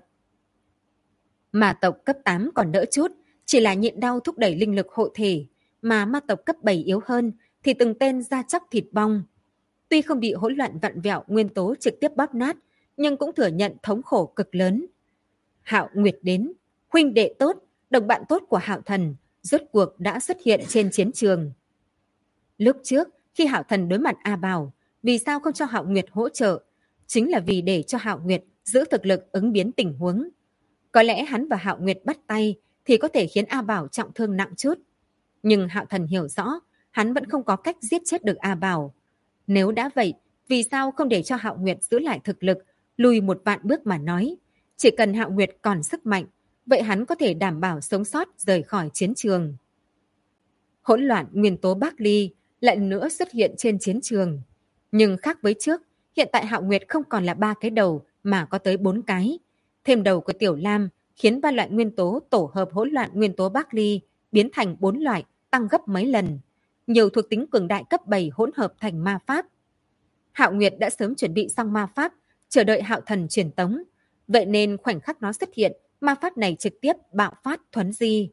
Ma tộc cấp 8 còn đỡ chút, chỉ là nhịn đau thúc đẩy linh lực hộ thể, mà ma tộc cấp 7 yếu hơn thì từng tên da chóc thịt bong. Tuy không bị hỗn loạn vặn vẹo nguyên tố trực tiếp bóp nát, nhưng cũng thừa nhận thống khổ cực lớn. Hạo Nguyệt đến, huynh đệ tốt, đồng bạn tốt của Hạo Thần, rốt cuộc đã xuất hiện trên chiến trường. Lúc trước, khi Hạo Thần đối mặt A Bảo, vì sao không cho Hạo Nguyệt hỗ trợ? Chính là vì để cho Hạo Nguyệt giữ thực lực ứng biến tình huống. Có lẽ hắn và Hạo Nguyệt bắt tay thì có thể khiến A Bảo trọng thương nặng chút. Nhưng Hạo Thần hiểu rõ, hắn vẫn không có cách giết chết được A Bảo. Nếu đã vậy, vì sao không để cho Hạo Nguyệt giữ lại thực lực, lùi một vạn bước mà nói? Chỉ cần Hạo Nguyệt còn sức mạnh, vậy hắn có thể đảm bảo sống sót rời khỏi chiến trường. Hỗn loạn nguyên tố Bắc Ly lại nữa xuất hiện trên chiến trường. Nhưng khác với trước, hiện tại Hạo Nguyệt không còn là 3 cái đầu mà có tới 4 cái. Thêm đầu của Tiểu Lam khiến 3 loại nguyên tố tổ hợp hỗn loạn nguyên tố Bắc Ly biến thành 4 loại, tăng gấp mấy lần. Nhiều thuộc tính cường đại cấp 7 hỗn hợp thành ma pháp. Hạo Nguyệt đã sớm chuẩn bị xong ma pháp, chờ đợi Hạo Thần truyền tống. Vậy nên khoảnh khắc nó xuất hiện, ma pháp này trực tiếp bạo phát thuấn di.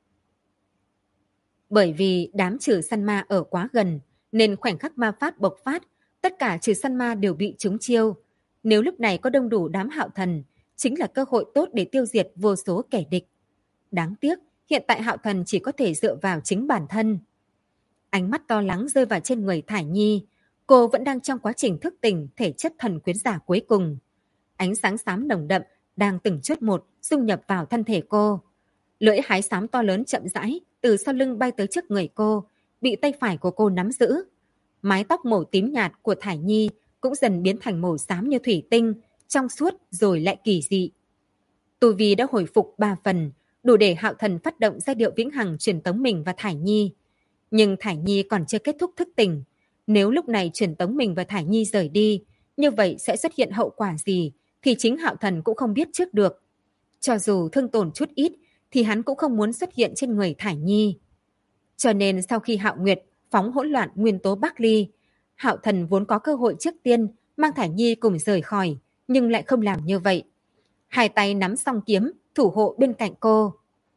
Bởi vì đám trừ săn ma ở quá gần, nên khoảnh khắc ma pháp bộc phát, tất cả trừ săn ma đều bị trúng chiêu. Nếu lúc này có đông đủ đám hạo thần, chính là cơ hội tốt để tiêu diệt vô số kẻ địch. Đáng tiếc, hiện tại hạo thần chỉ có thể dựa vào chính bản thân. Ánh mắt to lắng rơi vào trên người Thải Nhi. Cô vẫn đang trong quá trình thức tỉnh thể chất thần quyến giả cuối cùng. Ánh sáng xám nồng đậm đang từng chút một dung nhập vào thân thể cô. Lưỡi hái xám to lớn chậm rãi từ sau lưng bay tới trước người cô, bị tay phải của cô nắm giữ. Mái tóc màu tím nhạt của Thải Nhi cũng dần biến thành màu xám như thủy tinh, trong suốt rồi lại kỳ dị. Tu vi đã hồi phục 3 phần, đủ để hạo thần phát động giai điệu vĩnh hằng truyền tống mình và Thải Nhi. Nhưng Thải Nhi còn chưa kết thúc thức tỉnh. Nếu lúc này truyền tống mình và Thải Nhi rời đi, như vậy sẽ xuất hiện hậu quả gì thì chính hạo thần cũng không biết trước được. Cho dù thương tổn chút ít thì hắn cũng không muốn xuất hiện trên người Thải Nhi. Cho nên sau khi Hạo Nguyệt phóng hỗn loạn nguyên tố Bắc Ly, hạo thần vốn có cơ hội trước tiên mang Thải Nhi cùng rời khỏi, nhưng lại không làm như vậy. Hai tay nắm song kiếm, thủ hộ bên cạnh cô.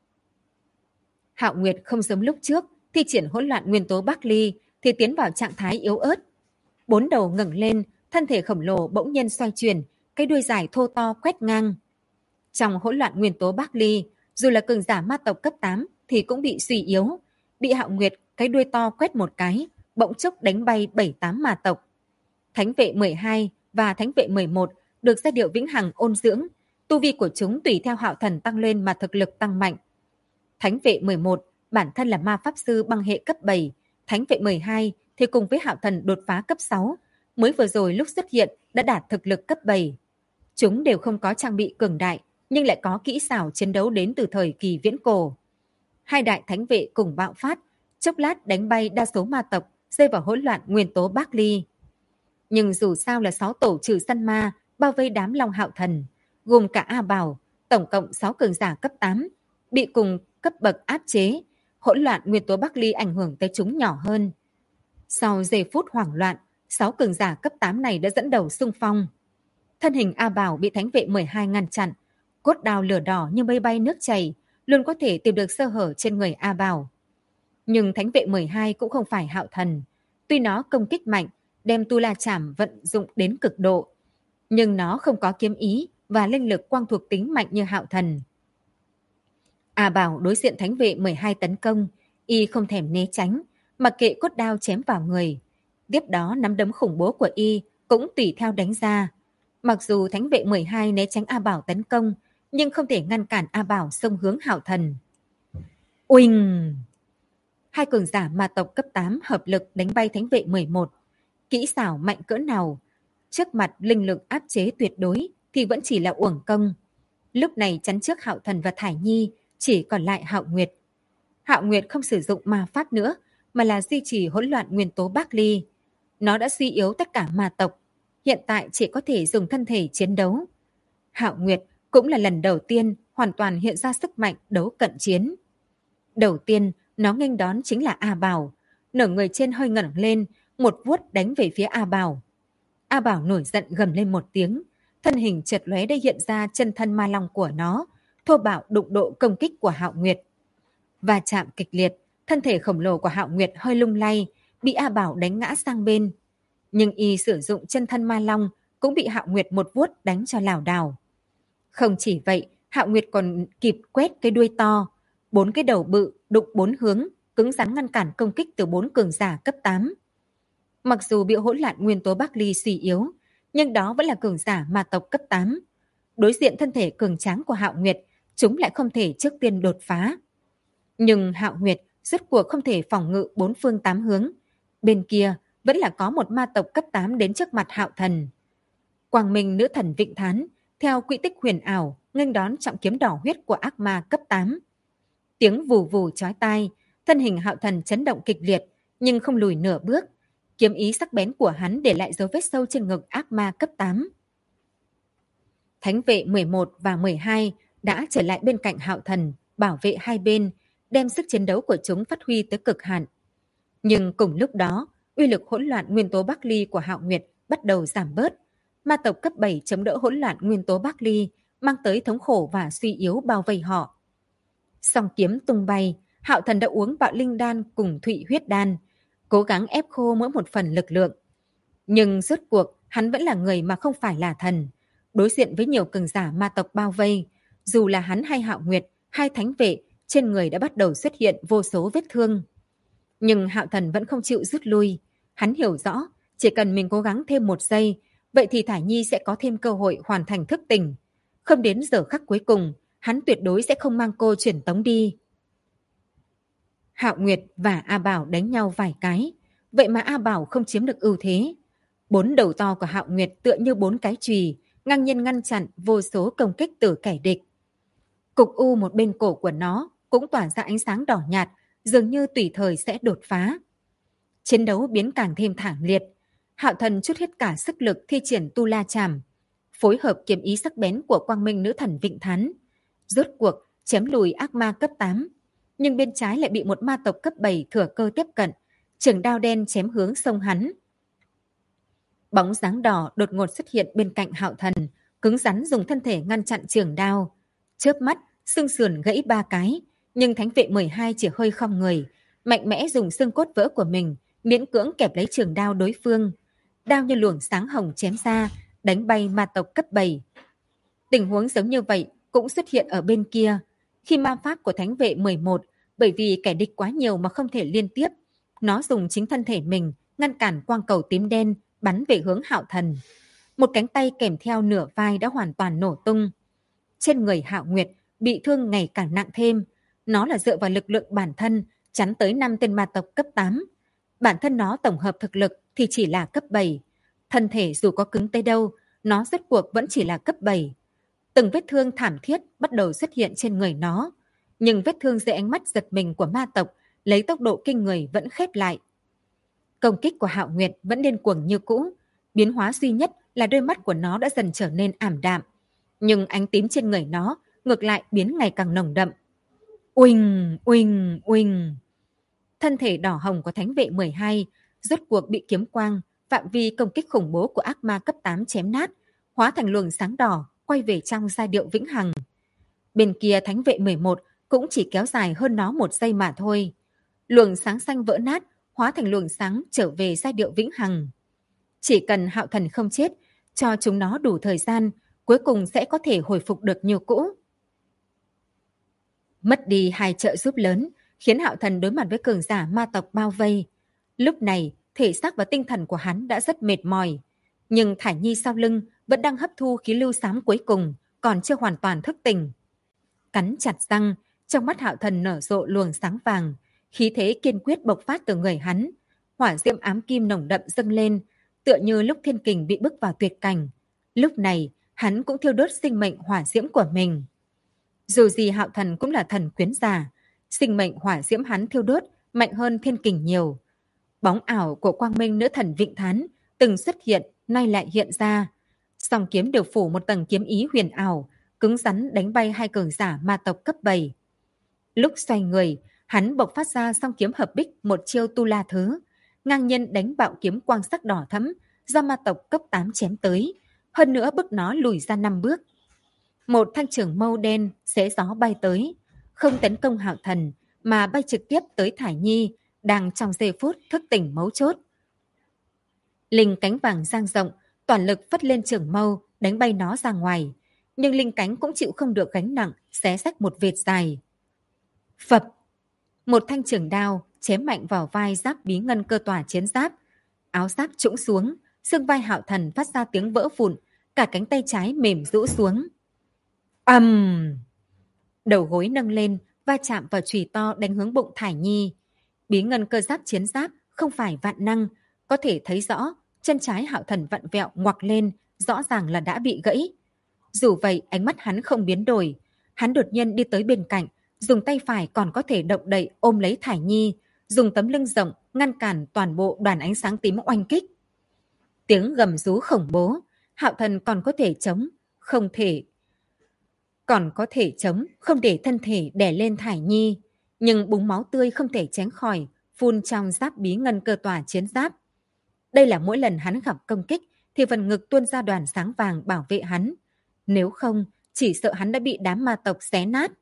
Hạo Nguyệt không giống lúc trước, thi triển hỗn loạn nguyên tố Bắc Ly thì tiến vào trạng thái yếu ớt. Bốn đầu ngẩng lên, thân thể khổng lồ bỗng nhiên xoay chuyển, cái đuôi dài thô to quét ngang. Trong hỗn loạn nguyên tố Bắc Ly, dù là cường giả ma tộc cấp 8 thì cũng bị suy yếu. Bị Hạo Nguyệt cái đuôi to quét một cái, bỗng chốc đánh bay 7-8 ma tộc. Thánh vệ 12 và thánh vệ 11 được giai điệu vĩnh hằng ôn dưỡng, tu vi của chúng tùy theo hạo thần tăng lên mà thực lực tăng mạnh. Thánh vệ 11 bản thân là ma pháp sư băng hệ cấp 7, thánh vệ 12 thì cùng với hạo thần đột phá cấp 6, mới vừa rồi lúc xuất hiện đã đạt thực lực cấp 7. Chúng đều không có trang bị cường đại, nhưng lại có kỹ xảo chiến đấu đến từ thời kỳ viễn cổ. Hai đại thánh vệ cùng bạo phát, chốc lát đánh bay đa số ma tộc, rơi vào hỗn loạn nguyên tố Bắc Ly. Nhưng dù sao là 6 tổ trừ săn ma bao vây đám Long Hạo Thần, gồm cả A Bảo, tổng cộng 6 cường giả cấp 8, bị cùng cấp bậc áp chế, hỗn loạn nguyên tố Bắc Ly ảnh hưởng tới chúng nhỏ hơn. Sau giây phút hoảng loạn, 6 cường giả cấp 8 này đã dẫn đầu xung phong. Thân hình A Bảo bị thánh vệ 12 ngăn chặn, cốt đao lửa đỏ như mây bay nước chảy, luôn có thể tìm được sơ hở trên người A Bảo. Nhưng thánh vệ 12 cũng không phải hạo thần. Tuy nó công kích mạnh, đem Tu La Chảm vận dụng đến cực độ, nhưng nó không có kiếm ý và linh lực quang thuộc tính mạnh như hạo thần. A Bảo đối diện thánh vệ 12 tấn công, y không thèm né tránh, mặc kệ cốt đao chém vào người. Tiếp đó nắm đấm khủng bố của y cũng tùy theo đánh ra. Mặc dù thánh vệ 12 né tránh A Bảo tấn công, nhưng không thể ngăn cản A Bảo xông hướng hạo thần. Uỳnh! Hai cường giả ma tộc cấp 8 hợp lực đánh bay thánh vệ 11. Kỹ xảo mạnh cỡ nào, trước mặt linh lực áp chế tuyệt đối thì vẫn chỉ là uổng công. Lúc này chắn trước hạo thần và Thải Nhi chỉ còn lại Hạo Nguyệt. Hạo Nguyệt không sử dụng ma pháp nữa, mà là duy trì hỗn loạn nguyên tố Bắc Ly. Nó đã suy yếu tất cả ma tộc, hiện tại chỉ có thể dùng thân thể chiến đấu. Hạo Nguyệt cũng là lần đầu tiên hoàn toàn hiện ra sức mạnh đấu cận chiến. Đầu tiên, nó nghênh đón chính là A Bảo, nở người trên hơi ngẩng lên, một vuốt đánh về phía A Bảo. A Bảo nổi giận gầm lên một tiếng, thân hình chợt lóe đã hiện ra chân thân ma long của nó, thô bạo đụng độ công kích của Hạo Nguyệt. Va chạm kịch liệt, thân thể khổng lồ của Hạo Nguyệt hơi lung lay, bị A Bảo đánh ngã sang bên. Nhưng y sử dụng chân thân ma long cũng bị Hạo Nguyệt một vuốt đánh cho lảo đảo. Không chỉ vậy, Hạo Nguyệt còn kịp quét cái đuôi to, 4 cái đầu bự đụng 4 hướng, cứng rắn ngăn cản công kích từ 4 cường giả cấp 8. Mặc dù bị hỗn loạn nguyên tố Bắc Ly suy yếu, nhưng đó vẫn là cường giả ma tộc cấp 8. Đối diện thân thể cường tráng của Hạo Nguyệt, chúng lại không thể trước tiên đột phá. Nhưng Hạo Nguyệt rốt cuộc không thể phòng ngự 4 phương 8 hướng. Bên kia vẫn là có một ma tộc cấp 8 đến trước mặt Hạo thần. Quang Minh nữ thần Vịnh Thán theo quỹ tích huyền ảo nghênh đón trọng kiếm đỏ huyết của ác ma cấp 8. Tiếng vù vù chói tai, thân hình Hạo thần chấn động kịch liệt nhưng không lùi nửa bước. Kiếm ý sắc bén của hắn để lại dấu vết sâu trên ngực ác ma cấp 8. Thánh vệ 11 và 12 đã trở lại bên cạnh Hạo thần, bảo vệ hai bên, đem sức chiến đấu của chúng phát huy tới cực hạn. Nhưng cùng lúc đó, uy lực hỗn loạn nguyên tố Bắc Ly của Hạo Nguyệt bắt đầu giảm bớt. Ma tộc cấp 7 chống đỡ hỗn loạn nguyên tố Bắc Ly mang tới thống khổ và suy yếu bao vây họ. Song kiếm tung bay, Hạo Thần đã uống Bạo Linh đan cùng Thụy Huyết đan, cố gắng ép khô mỗi một phần lực lượng. Nhưng rốt cuộc, hắn vẫn là người mà không phải là thần. Đối diện với nhiều cường giả ma tộc bao vây, dù là hắn hay Hạo Nguyệt, hai thánh vệ, trên người đã bắt đầu xuất hiện vô số vết thương. Nhưng Hạo Thần vẫn không chịu rút lui. Hắn hiểu rõ, chỉ cần mình cố gắng thêm một giây, vậy thì Thải Nhi sẽ có thêm cơ hội hoàn thành thức tỉnh. Không đến giờ khắc cuối cùng, hắn tuyệt đối sẽ không mang cô chuyển tống đi. Hạo Nguyệt và A Bảo đánh nhau vài cái, vậy mà A Bảo không chiếm được ưu thế. 4 đầu to của Hạo Nguyệt tựa như 4 cái chùy, ngang nhiên ngăn chặn vô số công kích từ kẻ địch. Cục u một bên cổ của nó cũng tỏa ra ánh sáng đỏ nhạt, dường như tùy thời sẽ đột phá. Chiến đấu biến càng thêm thảm liệt. Hạo Thần trút hết cả sức lực thi triển Tu La Chảm, phối hợp kiếm ý sắc bén của Quang Minh nữ thần Vịnh Thán, rốt cuộc chém lùi ác ma cấp 8. Nhưng bên trái lại bị một ma tộc cấp 7 thừa cơ tiếp cận, trường đao đen chém hướng sông hắn. Bóng dáng đỏ đột ngột xuất hiện bên cạnh Hạo Thần, cứng rắn dùng thân thể ngăn chặn trường đao. Chớp mắt, xương sườn gãy 3 cái, nhưng thánh vệ 12 chỉ hơi khom người, mạnh mẽ dùng xương cốt vỡ của mình, miễn cưỡng kẹp lấy trường đao đối phương. Đao như luồng sáng hồng chém ra, đánh bay ma tộc cấp 7. Tình huống giống như vậy cũng xuất hiện ở bên kia. Khi ma pháp của thánh vệ 11, bởi vì kẻ địch quá nhiều mà không thể liên tiếp, nó dùng chính thân thể mình ngăn cản quang cầu tím đen bắn về hướng Hạo Thần. Một cánh tay kèm theo nửa vai đã hoàn toàn nổ tung. Trên người Hạo Nguyệt bị thương ngày càng nặng thêm. Nó là dựa vào lực lượng bản thân chắn tới 5 tên ma tộc cấp 8. Bản thân nó tổng hợp thực lực thì chỉ là cấp 7. Thân thể dù có cứng tới đâu, nó rốt cuộc vẫn chỉ là cấp 7. Từng vết thương thảm thiết bắt đầu xuất hiện trên người nó. Nhưng vết thương dưới ánh mắt giật mình của ma tộc lấy tốc độ kinh người vẫn khép lại. Công kích của Hạo Nguyệt vẫn điên cuồng như cũ. Biến hóa duy nhất là đôi mắt của nó đã dần trở nên ảm đạm. Nhưng ánh tím trên người nó ngược lại biến ngày càng nồng đậm. Uỳnh, uỳnh, uỳnh. Thân thể đỏ hồng của thánh vệ 12 rốt cuộc bị kiếm quang, phạm vi công kích khủng bố của ác ma cấp 8 chém nát, hóa thành luồng sáng đỏ quay về trong giai điệu vĩnh hằng. Bên kia thánh vệ 11 cũng chỉ kéo dài hơn nó 1 giây mà thôi. Luồng sáng xanh vỡ nát, hóa thành luồng sáng trở về giai điệu vĩnh hằng. Chỉ cần Hạo Thần không chết, cho chúng nó đủ thời gian, cuối cùng sẽ có thể hồi phục được như cũ. Mất đi 2 trợ giúp lớn, khiến Hạo Thần đối mặt với cường giả ma tộc bao vây. Lúc này, thể xác và tinh thần của hắn đã rất mệt mỏi. Nhưng Thải Nhi sau lưng vẫn đang hấp thu khí lưu xám cuối cùng, còn chưa hoàn toàn thức tỉnh. Cắn chặt răng, trong mắt Hạo Thần nở rộ luồng sáng vàng, khí thế kiên quyết bộc phát từ người hắn. Hỏa diễm ám kim nồng đậm dâng lên, tựa như lúc thiên kình bị bức vào tuyệt cảnh. Lúc này, hắn cũng thiêu đốt sinh mệnh hỏa diễm của mình. Dù gì Hạo Thần cũng là thần quyến giả, sinh mệnh hỏa diễm hắn thiêu đốt mạnh hơn thiên kình nhiều. Bóng ảo của Quang Minh nữ thần Vịnh Thán từng xuất hiện, nay lại hiện ra. Song kiếm đều phủ một tầng kiếm ý huyền ảo, cứng rắn đánh bay 2 cường giả ma tộc cấp 7. Lúc xoay người, hắn bộc phát ra song kiếm hợp bích một chiêu tu la thứ, ngang nhiên đánh bạo kiếm quang sắc đỏ thẫm do ma tộc cấp 8 chém tới, hơn nữa bức nó lùi ra 5 bước. Một thanh trường mâu đen xé gió bay tới, không tấn công Hạo Thần mà bay trực tiếp tới Thải Nhi đang trong giây phút thức tỉnh mấu chốt. Linh cánh vàng dang rộng, toàn lực phất lên trường mâu đánh bay nó ra ngoài, nhưng linh cánh cũng chịu không được gánh nặng, xé rách một vệt dài. Phập, một thanh trường đao chém mạnh vào vai giáp bí ngân cơ tỏa chiến giáp. Áo giáp trũng xuống, xương vai Hạo Thần phát ra tiếng vỡ vụn, cả cánh tay trái mềm rũ xuống. Đầu gối nâng lên, va chạm vào chùy to đánh hướng bụng Thải Nhi. Bí ngân cơ giáp chiến giáp không phải vạn năng, có thể thấy rõ chân trái Hạo Thần vặn vẹo ngoặc lên, rõ ràng là đã bị gãy. Dù vậy, ánh mắt hắn không biến đổi. Hắn đột nhiên đi tới bên cạnh, dùng tay phải còn có thể động đậy ôm lấy Thải Nhi, dùng tấm lưng rộng ngăn cản toàn bộ đoàn ánh sáng tím oanh kích. Tiếng gầm rú khủng bố, Hạo Thần còn có thể chống, không để thân thể đè lên Thải Nhi, nhưng búng máu tươi không thể tránh khỏi phun trong giáp bí ngân cơ tỏa chiến giáp. Đây là mỗi lần hắn gặp công kích thì phần ngực tuôn ra đoàn sáng vàng bảo vệ hắn. Nếu không, chỉ sợ hắn đã bị đám ma tộc xé nát.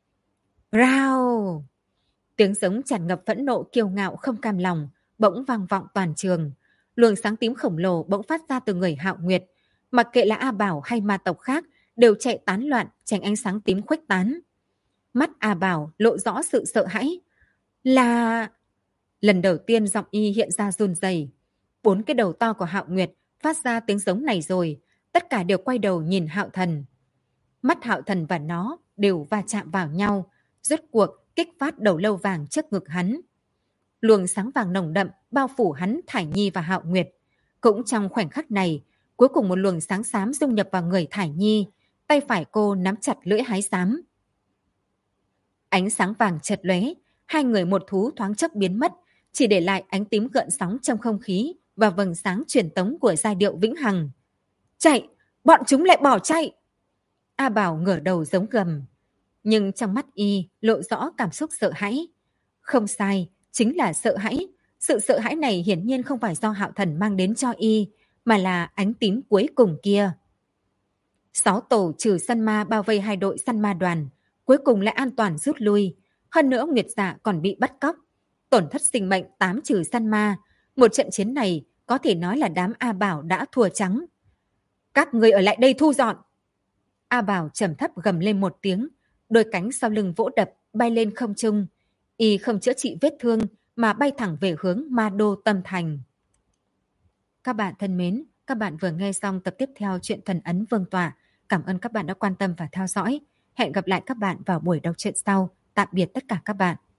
Rao! Tiếng giống tràn ngập phẫn nộ kiêu ngạo không cam lòng, bỗng vang vọng toàn trường. Luồng sáng tím khổng lồ bỗng phát ra từ người Hạo Nguyệt. Mặc kệ là A Bảo hay ma tộc khác, đều chạy tán loạn, tránh ánh sáng tím khuếch tán. Mắt A Bảo lộ rõ sự sợ hãi. Là... Lần đầu tiên giọng y hiện ra run rẩy. 4 cái đầu to của Hạo Nguyệt phát ra tiếng giống này rồi, tất cả đều quay đầu nhìn Hạo Thần. Mắt Hạo Thần và nó đều va chạm vào nhau, rốt cuộc kích phát đầu lâu vàng trước ngực hắn. Luồng sáng vàng nồng đậm bao phủ hắn, Thải Nhi và Hạo Nguyệt. Cũng trong khoảnh khắc này, cuối cùng một luồng sáng xám dung nhập vào người Thải Nhi, tay phải cô nắm chặt lưỡi hái xám. Ánh sáng vàng chợt lóe, hai người một thú thoáng chốc biến mất, chỉ để lại ánh tím gợn sóng trong không khí và vầng sáng truyền tống của giai điệu vĩnh hằng. Chạy! Bọn chúng lại bỏ chạy! A Bảo ngửa đầu giống gầm. Nhưng trong mắt y lộ rõ cảm xúc sợ hãi. Không sai, chính là sợ hãi. Sự sợ hãi này hiển nhiên không phải do Hạo Thần mang đến cho y, mà là ánh tím cuối cùng kia. 6 tổ trừ săn ma bao vây hai đội săn ma đoàn, cuối cùng lại an toàn rút lui. Hơn nữa Nguyệt Dạ còn bị bắt cóc, tổn thất sinh mệnh 8 trừ săn ma. Một trận chiến này có thể nói là đám A Bảo đã thua trắng. Các người ở lại đây thu dọn! A Bảo trầm thấp gầm lên một tiếng, đôi cánh sau lưng vỗ đập, bay lên không trung. Y không chữa trị vết thương mà bay thẳng về hướng Ma Đô Tâm Thành. Các bạn thân mến, các bạn vừa nghe xong tập tiếp theo truyện Thần Ấn Vương Tọa. Cảm ơn các bạn đã quan tâm và theo dõi. Hẹn gặp lại các bạn vào buổi đọc truyện sau. Tạm biệt tất cả các bạn.